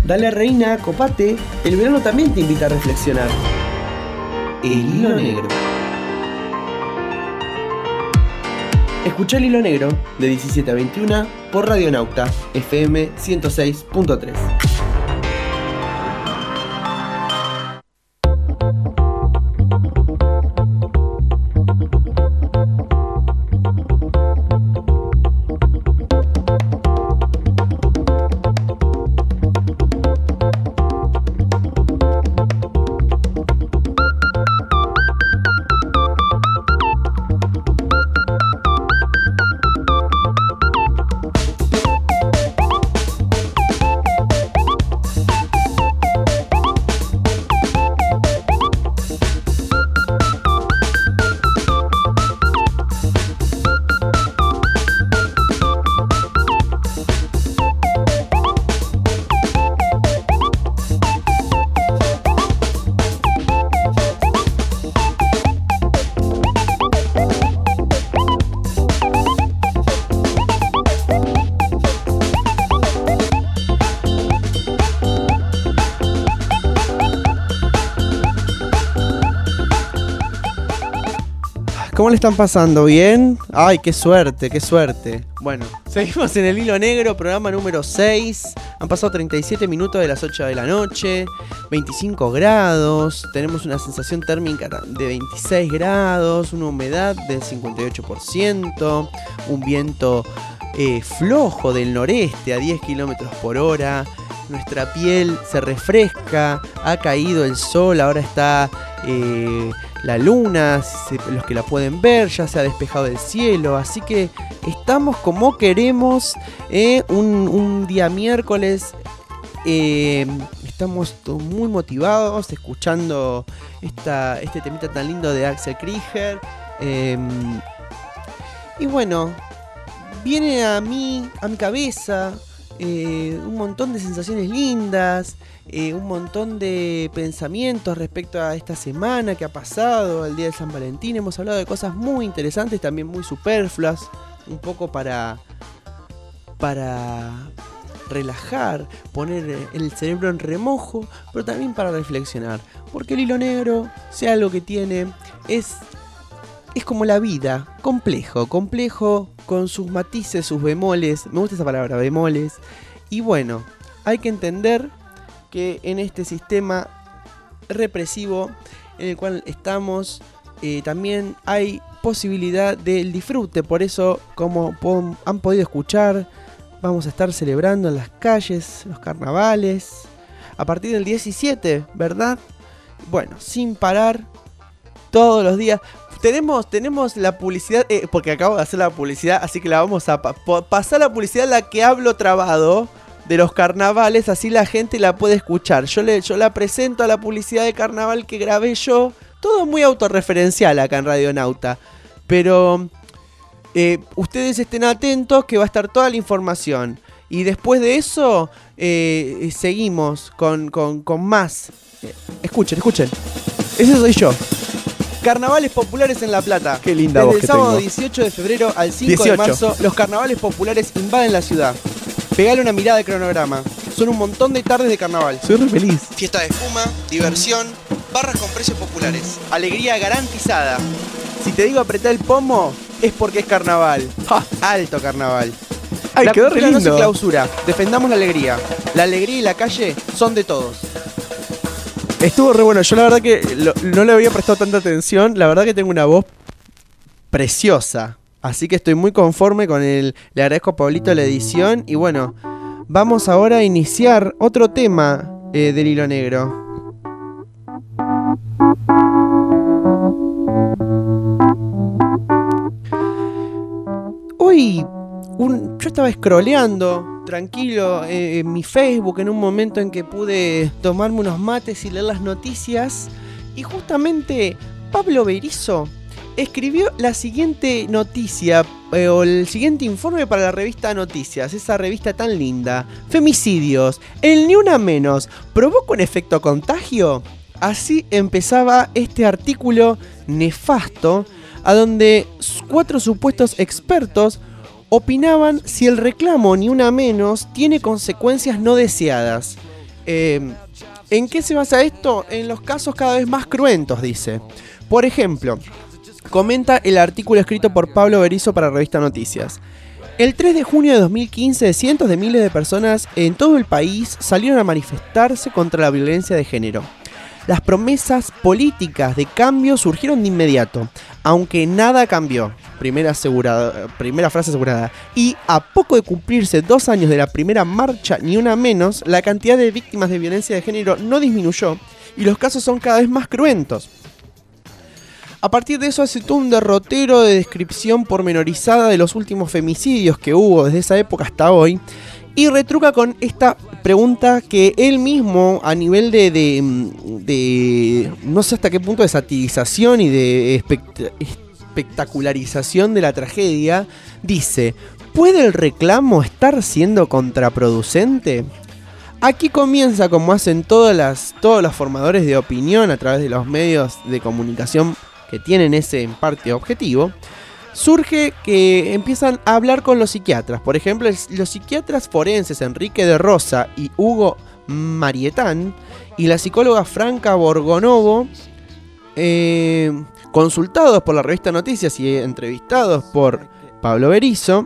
Dale reina, copate. El verano también te invita a reflexionar. El hilo negro. Escuchá el hilo negro de diecisiete a veintiuna por Radionauta F M ciento seis punto tres. ¿Cómo le están pasando? ¿Bien? Ay, qué suerte, qué suerte. Bueno, seguimos en el hilo negro, programa número seis. Han pasado treinta y siete minutos de las ocho de la noche, veinticinco grados, tenemos una sensación térmica de veintiséis grados, una humedad del cincuenta y ocho por ciento, un viento eh, flojo del noreste a diez kilómetros por hora. Nuestra piel se refresca, ha caído el sol, ahora está eh, la luna, los que la pueden ver, ya se ha despejado el cielo, así que estamos como queremos, eh, un, un día miércoles, eh, estamos muy motivados escuchando esta, este temita tan lindo de Axel Krieger, eh, y bueno, viene a mí, a mi cabeza, Eh, un montón de sensaciones lindas, eh, un montón de pensamientos respecto a esta semana que ha pasado, el día de San Valentín. Hemos hablado de cosas muy interesantes, también muy superfluas, un poco para, para relajar, poner el cerebro en remojo, pero también para reflexionar, porque el hilo negro, sea lo que tiene, es... Es como la vida, complejo, complejo con sus matices, sus bemoles, me gusta esa palabra, bemoles. Y bueno, hay que entender que en este sistema represivo en el cual estamos, eh, también hay posibilidad del disfrute. Por eso, como han podido escuchar, vamos a estar celebrando en las calles, los carnavales, a partir del diecisiete, ¿verdad? Bueno, sin parar, todos los días. Tenemos, tenemos la publicidad, eh, porque acabo de hacer la publicidad, así que la vamos a pa- pasar la publicidad, la que hablo trabado, de los carnavales, así la gente la puede escuchar. Yo, le, yo la presento a la publicidad de carnaval que grabé yo, todo muy autorreferencial acá en Radionauta, pero eh, ustedes estén atentos que va a estar toda la información. Y después de eso, eh, seguimos con, con, con más. Eh, escuchen, escuchen. Ese soy yo. Carnavales populares en La Plata. Qué linda Desde voz el que sábado tengo. dieciocho de febrero al cinco dieciocho. de marzo, los carnavales populares invaden la ciudad. Pegale una mirada al cronograma. Son un montón de tardes de carnaval. Soy re feliz. Fiesta de espuma, diversión, barras con precios populares. Alegría garantizada. Si te digo apretar el pomo, es porque es carnaval. ¡Ja! Alto carnaval. Ay, la quedó re cultura no se lindo. clausura. Defendamos la alegría. La alegría y la calle son de todos. Estuvo re bueno. Yo la verdad que lo- no le había prestado tanta atención. La verdad que tengo una voz preciosa. Así que estoy muy conforme con el... Le agradezco a Pablito la edición. Y bueno, vamos ahora a iniciar otro tema eh, del hilo negro. Hoy un, yo estaba scrolleando tranquilo eh, en mi Facebook en un momento en que pude tomarme unos mates y leer las noticias. Y justamente Pablo Berizo escribió la siguiente noticia, eh, o el siguiente informe para la revista Noticias, esa revista tan linda. Femicidios, el ni una menos, ¿provoca un efecto contagio? Así empezaba este artículo nefasto, a donde cuatro supuestos expertos opinaban si el reclamo ni una menos tiene consecuencias no deseadas. Eh, ¿En qué se basa esto? En los casos cada vez más cruentos, dice. Por ejemplo, comenta el artículo escrito por Pablo Berizo para Revista Noticias. El tres de junio de dos mil quince, cientos de miles de personas en todo el país salieron a manifestarse contra la violencia de género. Las promesas políticas de cambio surgieron de inmediato, aunque nada cambió. Primera, asegurada, primera frase asegurada. Y a poco de cumplirse dos años de la primera marcha, ni una menos, la cantidad de víctimas de violencia de género no disminuyó y los casos son cada vez más cruentos. A partir de eso hace todo un derrotero de descripción pormenorizada de los últimos femicidios que hubo desde esa época hasta hoy y retruca con esta pregunta que él mismo a nivel de, de, de no sé hasta qué punto de satirización y de espect- espectacularización de la tragedia dice: ¿puede el reclamo estar siendo contraproducente? Aquí comienza, como hacen todas las, todos los formadores de opinión a través de los medios de comunicación que tienen ese en parte objetivo, surge que empiezan a hablar con los psiquiatras. Por ejemplo, los psiquiatras forenses Enrique de Rosa y Hugo Marietán y la psicóloga Franca Borgonovo, eh, consultados por la revista Noticias y entrevistados por Pablo Berizo,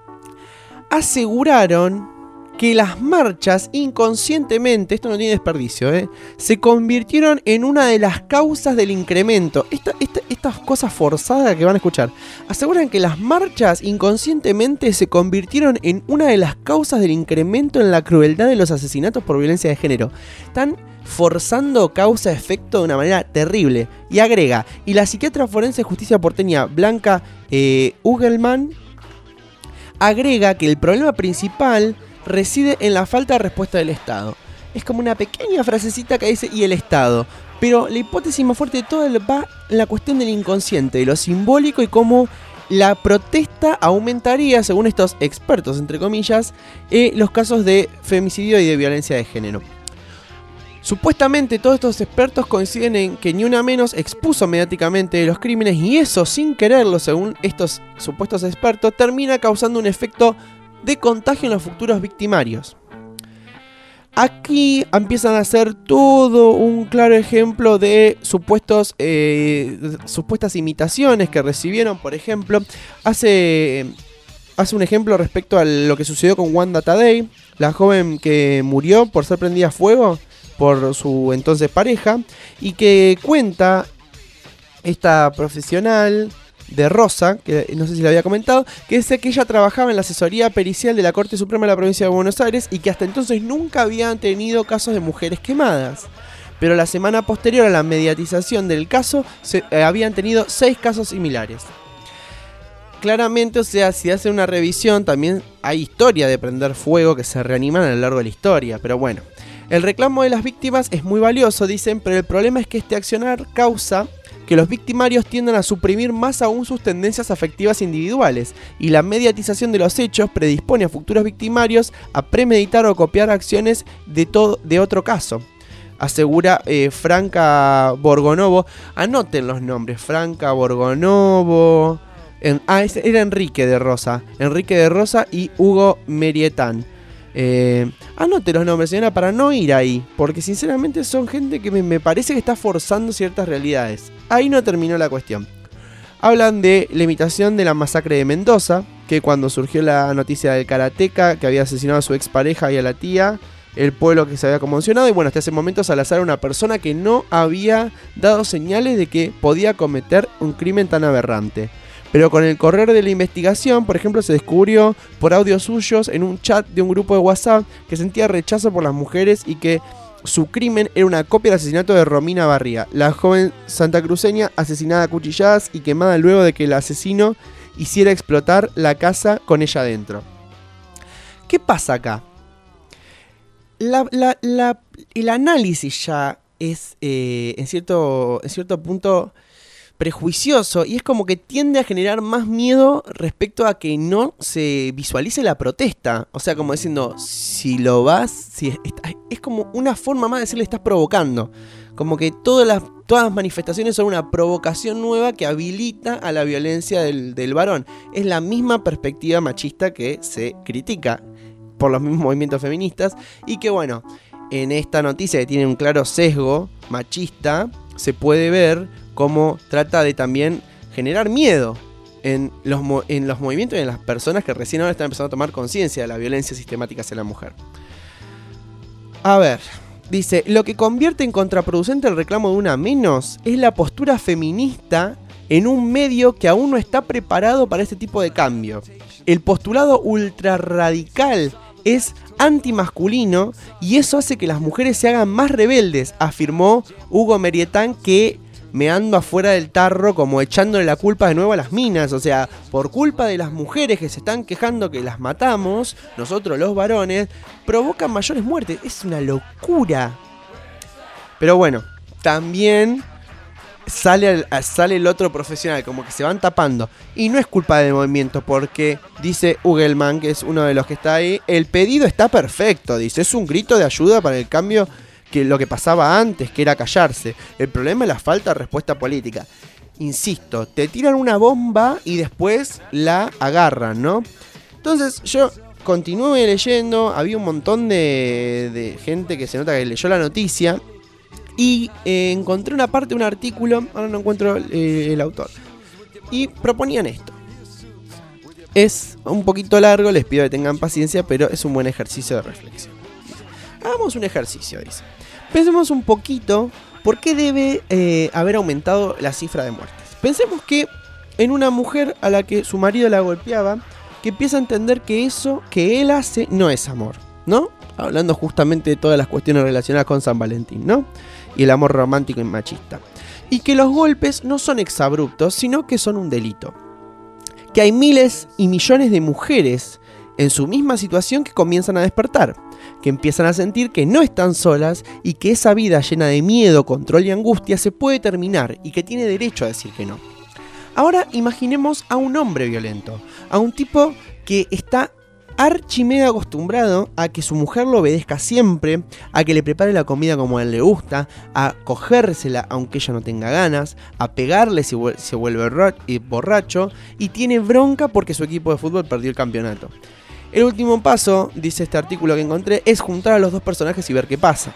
aseguraron que las marchas inconscientemente, esto no tiene desperdicio, ¿eh? se convirtieron en una de las causas del incremento. Esta, esta, estas cosas forzadas que van a escuchar. Aseguran que las marchas inconscientemente se convirtieron en una de las causas del incremento en la crueldad de los asesinatos por violencia de género. Están forzando causa-efecto de una manera terrible. Y agrega, y la psiquiatra forense de justicia porteña Blanca eh, Ugelman agrega que el problema principal reside en la falta de respuesta del Estado. Es como una pequeña frasecita que dice y el Estado. Pero la hipótesis más fuerte de todo va en la cuestión del inconsciente, de lo simbólico y cómo la protesta aumentaría, según estos expertos, entre comillas, eh, los casos de femicidio y de violencia de género. Supuestamente todos estos expertos coinciden en que Ni Una Menos expuso mediáticamente los crímenes y eso, sin quererlo, según estos supuestos expertos, termina causando un efecto de contagio en los futuros victimarios. Aquí empiezan a hacer todo un claro ejemplo de supuestos, eh, supuestas imitaciones que recibieron. Por ejemplo, hace, hace un ejemplo respecto a lo que sucedió con Wanda Tadei, la joven que murió por ser prendida a fuego por su entonces pareja, y que cuenta esta profesional de Rosa, que no sé si le había comentado, que dice que ella trabajaba en la asesoría pericial de la Corte Suprema de la Provincia de Buenos Aires y que hasta entonces nunca habían tenido casos de mujeres quemadas. Pero la semana posterior a la mediatización del caso, se, eh, habían tenido seis casos similares. Claramente, o sea, si hacen una revisión, también hay historia de prender fuego que se reaniman a lo largo de la historia, pero bueno. El reclamo de las víctimas es muy valioso, dicen, pero el problema es que este accionar causa que los victimarios tiendan a suprimir más aún sus tendencias afectivas individuales, y la mediatización de los hechos predispone a futuros victimarios a premeditar o copiar acciones de, todo, de otro caso. Asegura eh, Franca Borgonovo. Anoten los nombres: Franca Borgonovo. En, ah, ese era Enrique de Rosa. Enrique de Rosa y Hugo Marietán. Eh, anote los nombres, señora, para no ir ahí, porque sinceramente son gente que me, me parece que está forzando ciertas realidades. Ahí no terminó la cuestión. Hablan de la imitación de la masacre de Mendoza, que cuando surgió la noticia del karateca que había asesinado a su expareja y a la tía, el pueblo que se había conmocionado, y bueno, hasta ese momento Salazar era una persona que no había dado señales de que podía cometer un crimen tan aberrante. Pero con el correr de la investigación, por ejemplo, se descubrió por audios suyos en un chat de un grupo de WhatsApp que sentía rechazo por las mujeres y que su crimen era una copia del asesinato de Romina Barría, la joven santacruceña asesinada a cuchilladas y quemada luego de que el asesino hiciera explotar la casa con ella dentro. ¿Qué pasa acá? La, la, la, el análisis ya es, eh, en, cierto, en cierto punto, prejuicioso, y es como que tiende a generar más miedo respecto a que no se visualice la protesta. O sea, como diciendo, si lo vas, si es, es como una forma más de decirle estás provocando. Como que todas las, todas las manifestaciones son una provocación nueva que habilita a la violencia del, del varón. Es la misma perspectiva machista que se critica por los mismos movimientos feministas y que, bueno, en esta noticia que tiene un claro sesgo machista, se puede ver cómo trata de también generar miedo en los, en los movimientos y en las personas que recién ahora están empezando a tomar conciencia de la violencia sistemática hacia la mujer. A ver, dice, lo que convierte en contraproducente el reclamo de una menos es la postura feminista en un medio que aún no está preparado para este tipo de cambio. El postulado ultra radical es antimasculino y eso hace que las mujeres se hagan más rebeldes, afirmó Hugo Merietán, que meando afuera del tarro, como echándole la culpa de nuevo a las minas. O sea, por culpa de las mujeres que se están quejando que las matamos, nosotros los varones, provocan mayores muertes. Es una locura. Pero bueno, también sale, sale el otro profesional, como que se van tapando. Y no es culpa del movimiento, porque dice Ugelman, que es uno de los que está ahí, el pedido está perfecto, dice, es un grito de ayuda para el cambio, que lo que pasaba antes, que era callarse. El problema es la falta de respuesta política. Insisto, te tiran una bomba y después la agarran, ¿no? Entonces yo continué leyendo, había un montón de, de gente que se nota que leyó la noticia. Y eh, encontré una parte de un artículo, ahora no encuentro eh, el autor, y proponían esto. Es un poquito largo, les pido que tengan paciencia, pero es un buen ejercicio de reflexión. Hagamos un ejercicio, dice. Pensemos un poquito por qué debe eh, haber aumentado la cifra de muertes. Pensemos que en una mujer a la que su marido la golpeaba, que empieza a entender que eso que él hace no es amor, ¿no? Hablando justamente de todas las cuestiones relacionadas con San Valentín, ¿no? Y el amor romántico y machista. Y que los golpes no son exabruptos, sino que son un delito. Que hay miles y millones de mujeres en su misma situación que comienzan a despertar, que empiezan a sentir que no están solas y que esa vida llena de miedo, control y angustia se puede terminar y que tiene derecho a decir que no. Ahora imaginemos a un hombre violento, a un tipo que está archimega acostumbrado a que su mujer lo obedezca siempre, a que le prepare la comida como a él le gusta, a cogérsela aunque ella no tenga ganas, a pegarle si se vuelve borracho y tiene bronca porque su equipo de fútbol perdió el campeonato. El último paso, dice este artículo que encontré, es juntar a los dos personajes y ver qué pasa.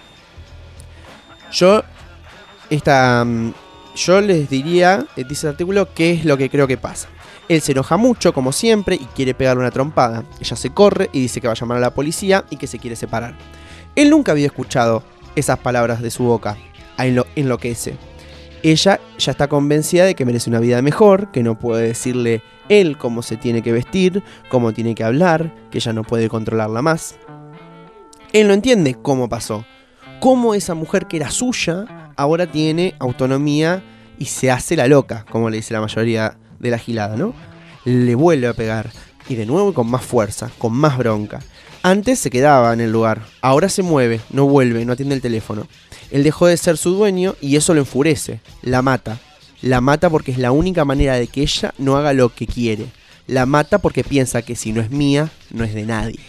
Yo, esta, yo les diría, dice el artículo, qué es lo que creo que pasa. Él se enoja mucho, como siempre, y quiere pegarle una trompada. Ella se corre y dice que va a llamar a la policía y que se quiere separar. Él nunca había escuchado esas palabras de su boca. Enlo- enloquece. Ella ya está convencida de que merece una vida mejor, que no puede decirle él cómo se tiene que vestir, cómo tiene que hablar, que ella no puede controlarla más. Él no entiende cómo pasó. Cómo esa mujer que era suya ahora tiene autonomía y se hace la loca, como le dice la mayoría de la gilada, ¿no? Le vuelve a pegar. Y de nuevo con más fuerza, con más bronca. Antes se quedaba en el lugar. Ahora se mueve, no vuelve, no atiende el teléfono. Él dejó de ser su dueño y eso lo enfurece. La mata. La mata porque es la única manera de que ella no haga lo que quiere. La mata porque piensa que si no es mía, no es de nadie.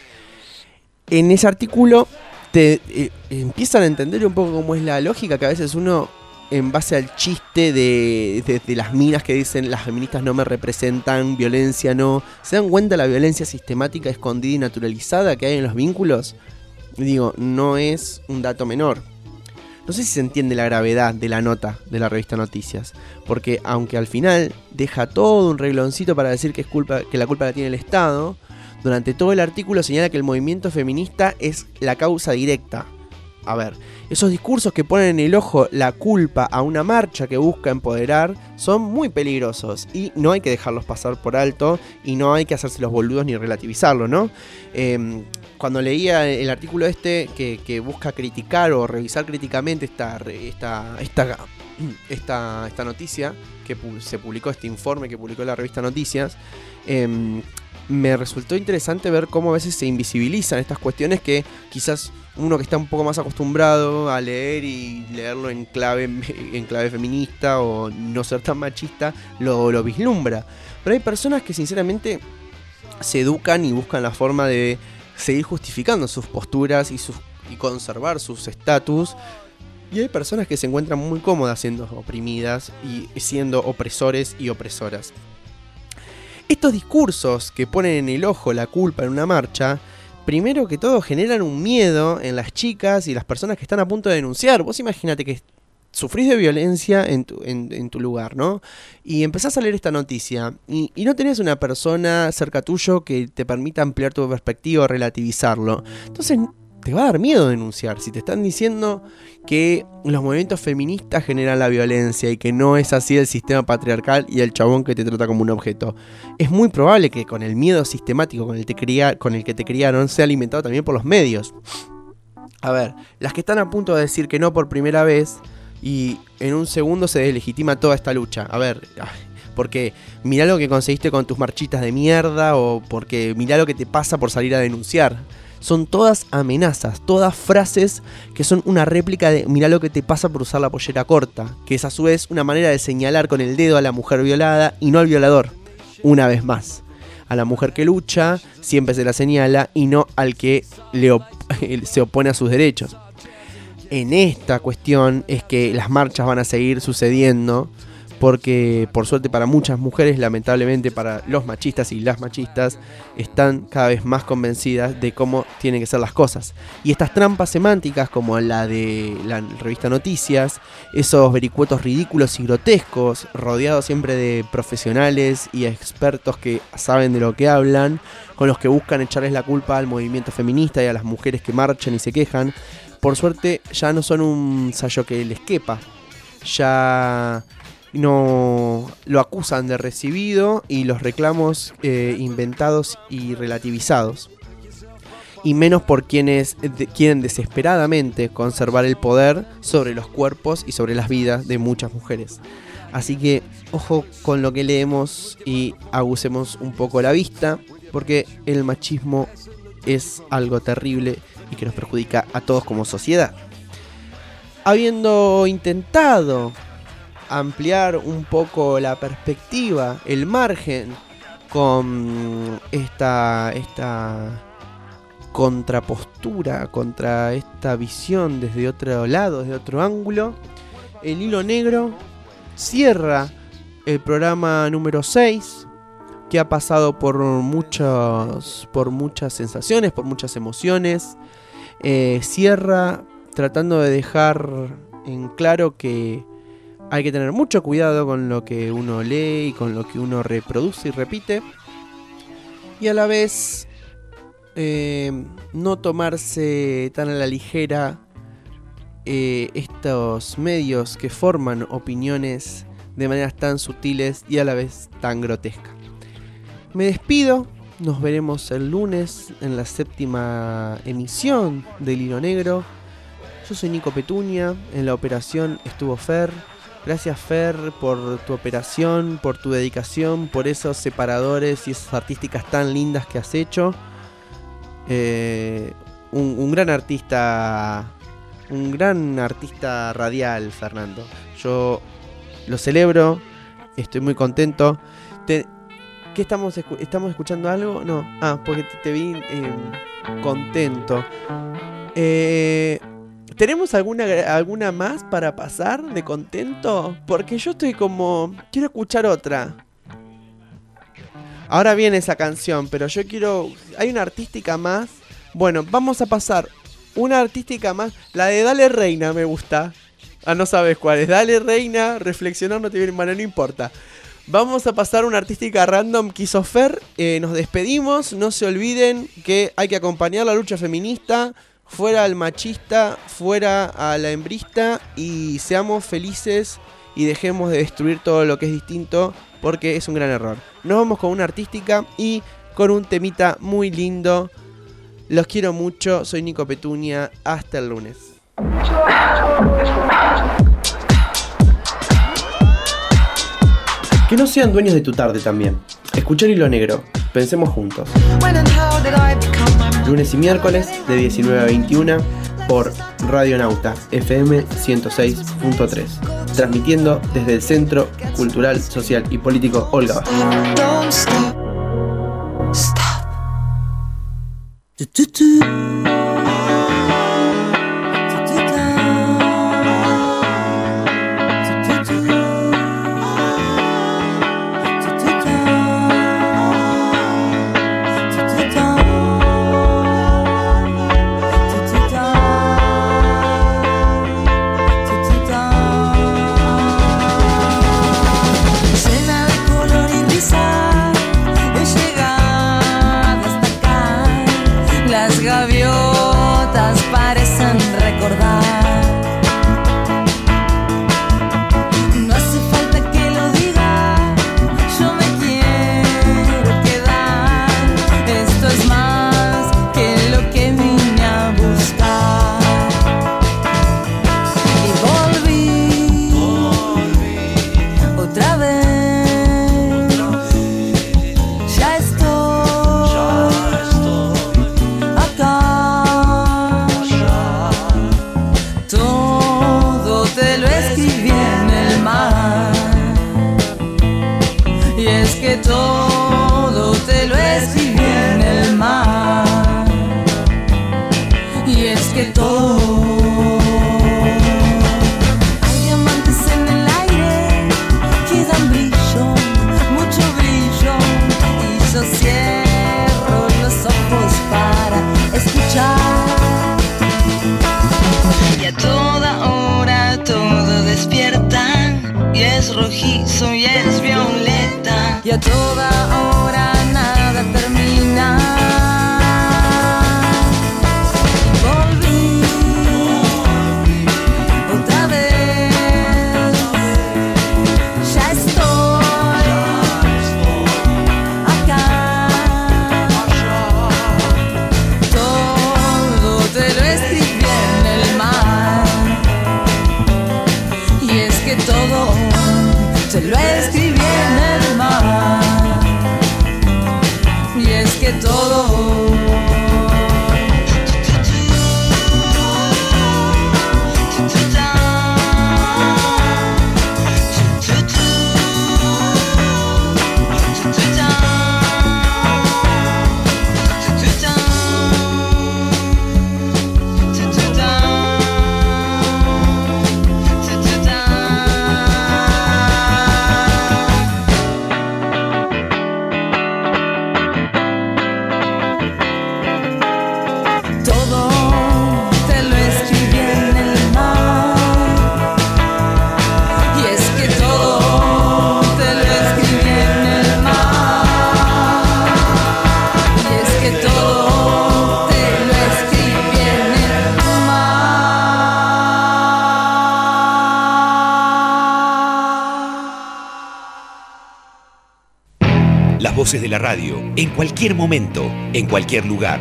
En ese artículo te eh, empiezan a entender un poco cómo es la lógica que a veces uno, en base al chiste de, de, de las minas que dicen las feministas no me representan, violencia no, se dan cuenta de la violencia sistemática, escondida y naturalizada que hay en los vínculos. Digo, no es un dato menor. No sé si se entiende la gravedad de la nota de la revista Noticias, porque aunque al final deja todo un regloncito para decir que, es culpa, que la culpa la tiene el Estado, durante todo el artículo señala que el movimiento feminista es la causa directa. A ver, esos discursos que ponen en el ojo la culpa a una marcha que busca empoderar son muy peligrosos y no hay que dejarlos pasar por alto y no hay que hacerse los boludos ni relativizarlo, ¿no? Eh, cuando leía el artículo este que, que busca criticar o revisar críticamente esta, esta, esta, esta, esta noticia que se publicó, este informe que publicó la revista Noticias, eh, me resultó interesante ver cómo a veces se invisibilizan estas cuestiones que quizás uno que está un poco más acostumbrado a leer y leerlo en clave, en clave feminista o no ser tan machista, lo, lo vislumbra. Pero hay personas que sinceramente se educan y buscan la forma de seguir justificando sus posturas y, sus, y conservar sus estatus. Y hay personas que se encuentran muy cómodas siendo oprimidas y siendo opresores y opresoras. Estos discursos que ponen en el ojo la culpa en una marcha primero que todo generan un miedo en las chicas y las personas que están a punto de denunciar. Vos imagínate que sufrís de violencia en tu, en, en tu lugar, ¿no? Y empezás a leer esta noticia y, y no tenés una persona cerca tuyo que te permita ampliar tu perspectiva o relativizarlo. Entonces te va a dar miedo denunciar. Si te están diciendo que los movimientos feministas generan la violencia y que no es así el sistema patriarcal y el chabón que te trata como un objeto, es muy probable que con el miedo sistemático con el, te cría, con el que te criaron sea alimentado también por los medios. A ver, las que están a punto de decir que no por primera vez y en un segundo se deslegitima toda esta lucha. A ver, porque mirá lo que conseguiste con tus marchitas de mierda o porque mirá lo que te pasa por salir a denunciar. Son todas amenazas, todas frases que son una réplica de mirá lo que te pasa por usar la pollera corta, que es a su vez una manera de señalar con el dedo a la mujer violada y no al violador. Una vez más, a la mujer que lucha siempre se la señala y no al que le op- se opone a sus derechos. En esta cuestión es que las marchas van a seguir sucediendo porque por suerte para muchas mujeres, lamentablemente para los machistas y las machistas, están cada vez más convencidas de cómo tienen que ser las cosas. Y estas trampas semánticas como la de la revista Noticias, esos vericuetos ridículos y grotescos, rodeados siempre de profesionales y expertos que saben de lo que hablan, con los que buscan echarles la culpa al movimiento feminista y a las mujeres que marchan y se quejan, por suerte ya no son un sayo que les quepa, ya no lo acusan de recibido y los reclamos eh, inventados y relativizados. Y menos por quienes de, quieren desesperadamente conservar el poder sobre los cuerpos y sobre las vidas de muchas mujeres. Así que ojo con lo que leemos y agucemos un poco la vista, porque el machismo es algo terrible y que nos perjudica a todos como sociedad. Habiendo intentado ampliar un poco la perspectiva, el margen, con esta, esta contrapostura, contra esta visión desde otro lado, desde otro ángulo, el hilo negro cierra el programa número seis, que ha pasado por muchos, por muchas sensaciones, por muchas emociones. Eh, cierra tratando de dejar en claro que hay que tener mucho cuidado con lo que uno lee y con lo que uno reproduce y repite. Y a la vez eh, no tomarse tan a la ligera eh, estos medios que forman opiniones de maneras tan sutiles y a la vez tan grotescas. Me despido, nos veremos el lunes en la séptima emisión del Hilo Negro. Yo soy Nico Petunia, en la operación estuvo Fer. Gracias Fer por tu operación, por tu dedicación, por esos separadores y esas artísticas tan lindas que has hecho. Eh, un, un gran artista, un gran artista radial, Fernando. Yo lo celebro, estoy muy contento. Te, ¿Qué estamos, escu- estamos escuchando algo? No, ah, porque te, te vi eh, contento. Eh, ¿Tenemos alguna, alguna más para pasar de contento? Porque yo estoy como... Quiero escuchar otra. Ahora viene esa canción, pero yo quiero... ¿Hay una artística más? Bueno, vamos a pasar una artística más. La de Dale Reina me gusta. Ah, no sabes cuál es. Dale Reina, reflexionar no te viene mal, no importa. Vamos a pasar una artística random que hizo Fer. Eh, nos despedimos. No se olviden que hay que acompañar la lucha feminista. Fuera al machista, fuera a la hembrista. Y seamos felices y dejemos de destruir todo lo que es distinto, porque es un gran error. Nos vamos con una artística y con un temita muy lindo. Los quiero mucho. Soy Nico Petunia. Hasta el lunes. Que no sean dueños de tu tarde también. Escuchar Hilo Negro. Pensemos juntos. Lunes y miércoles de diecinueve a veintiuna por Radio Nauta F M ciento seis punto tres. Transmitiendo desde el Centro Cultural, Social y Político Olga Vázquez. gotas parecen recordar. No hace falta que lo diga, yo me quiero quedar. Esto es más que lo que vine a buscar. Y volví, volví otra vez. Ya estoy, ya estoy acá. Todo te lo escribí en el mar. Y es que todo te lo escribí en el mar. Y es que todo. Hay diamantes en el aire que dan brillo, mucho brillo. Y yo cierro los ojos para escuchar. Y a toda hora todo despierta. Y es rojizo y es violeta. Y a toda hora nada termina. Y volví otra vez. Ya estoy acá. Todo te lo escribí en el mar. Y es que todo te lo escribí en el mar. Y es que todo. Todo te lo escribí en el mar. Y es que todo te lo escribí en el mar. Y es que todo te lo escribí en el mar. Las voces de la radio, en cualquier momento, en cualquier lugar.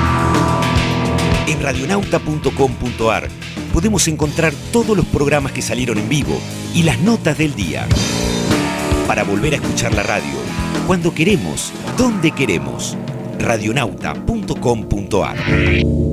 En radionauta punto com punto ar podemos encontrar todos los programas que salieron en vivo y las notas del día. Para volver a escuchar la radio, cuando queremos, donde queremos. radionauta punto com punto ar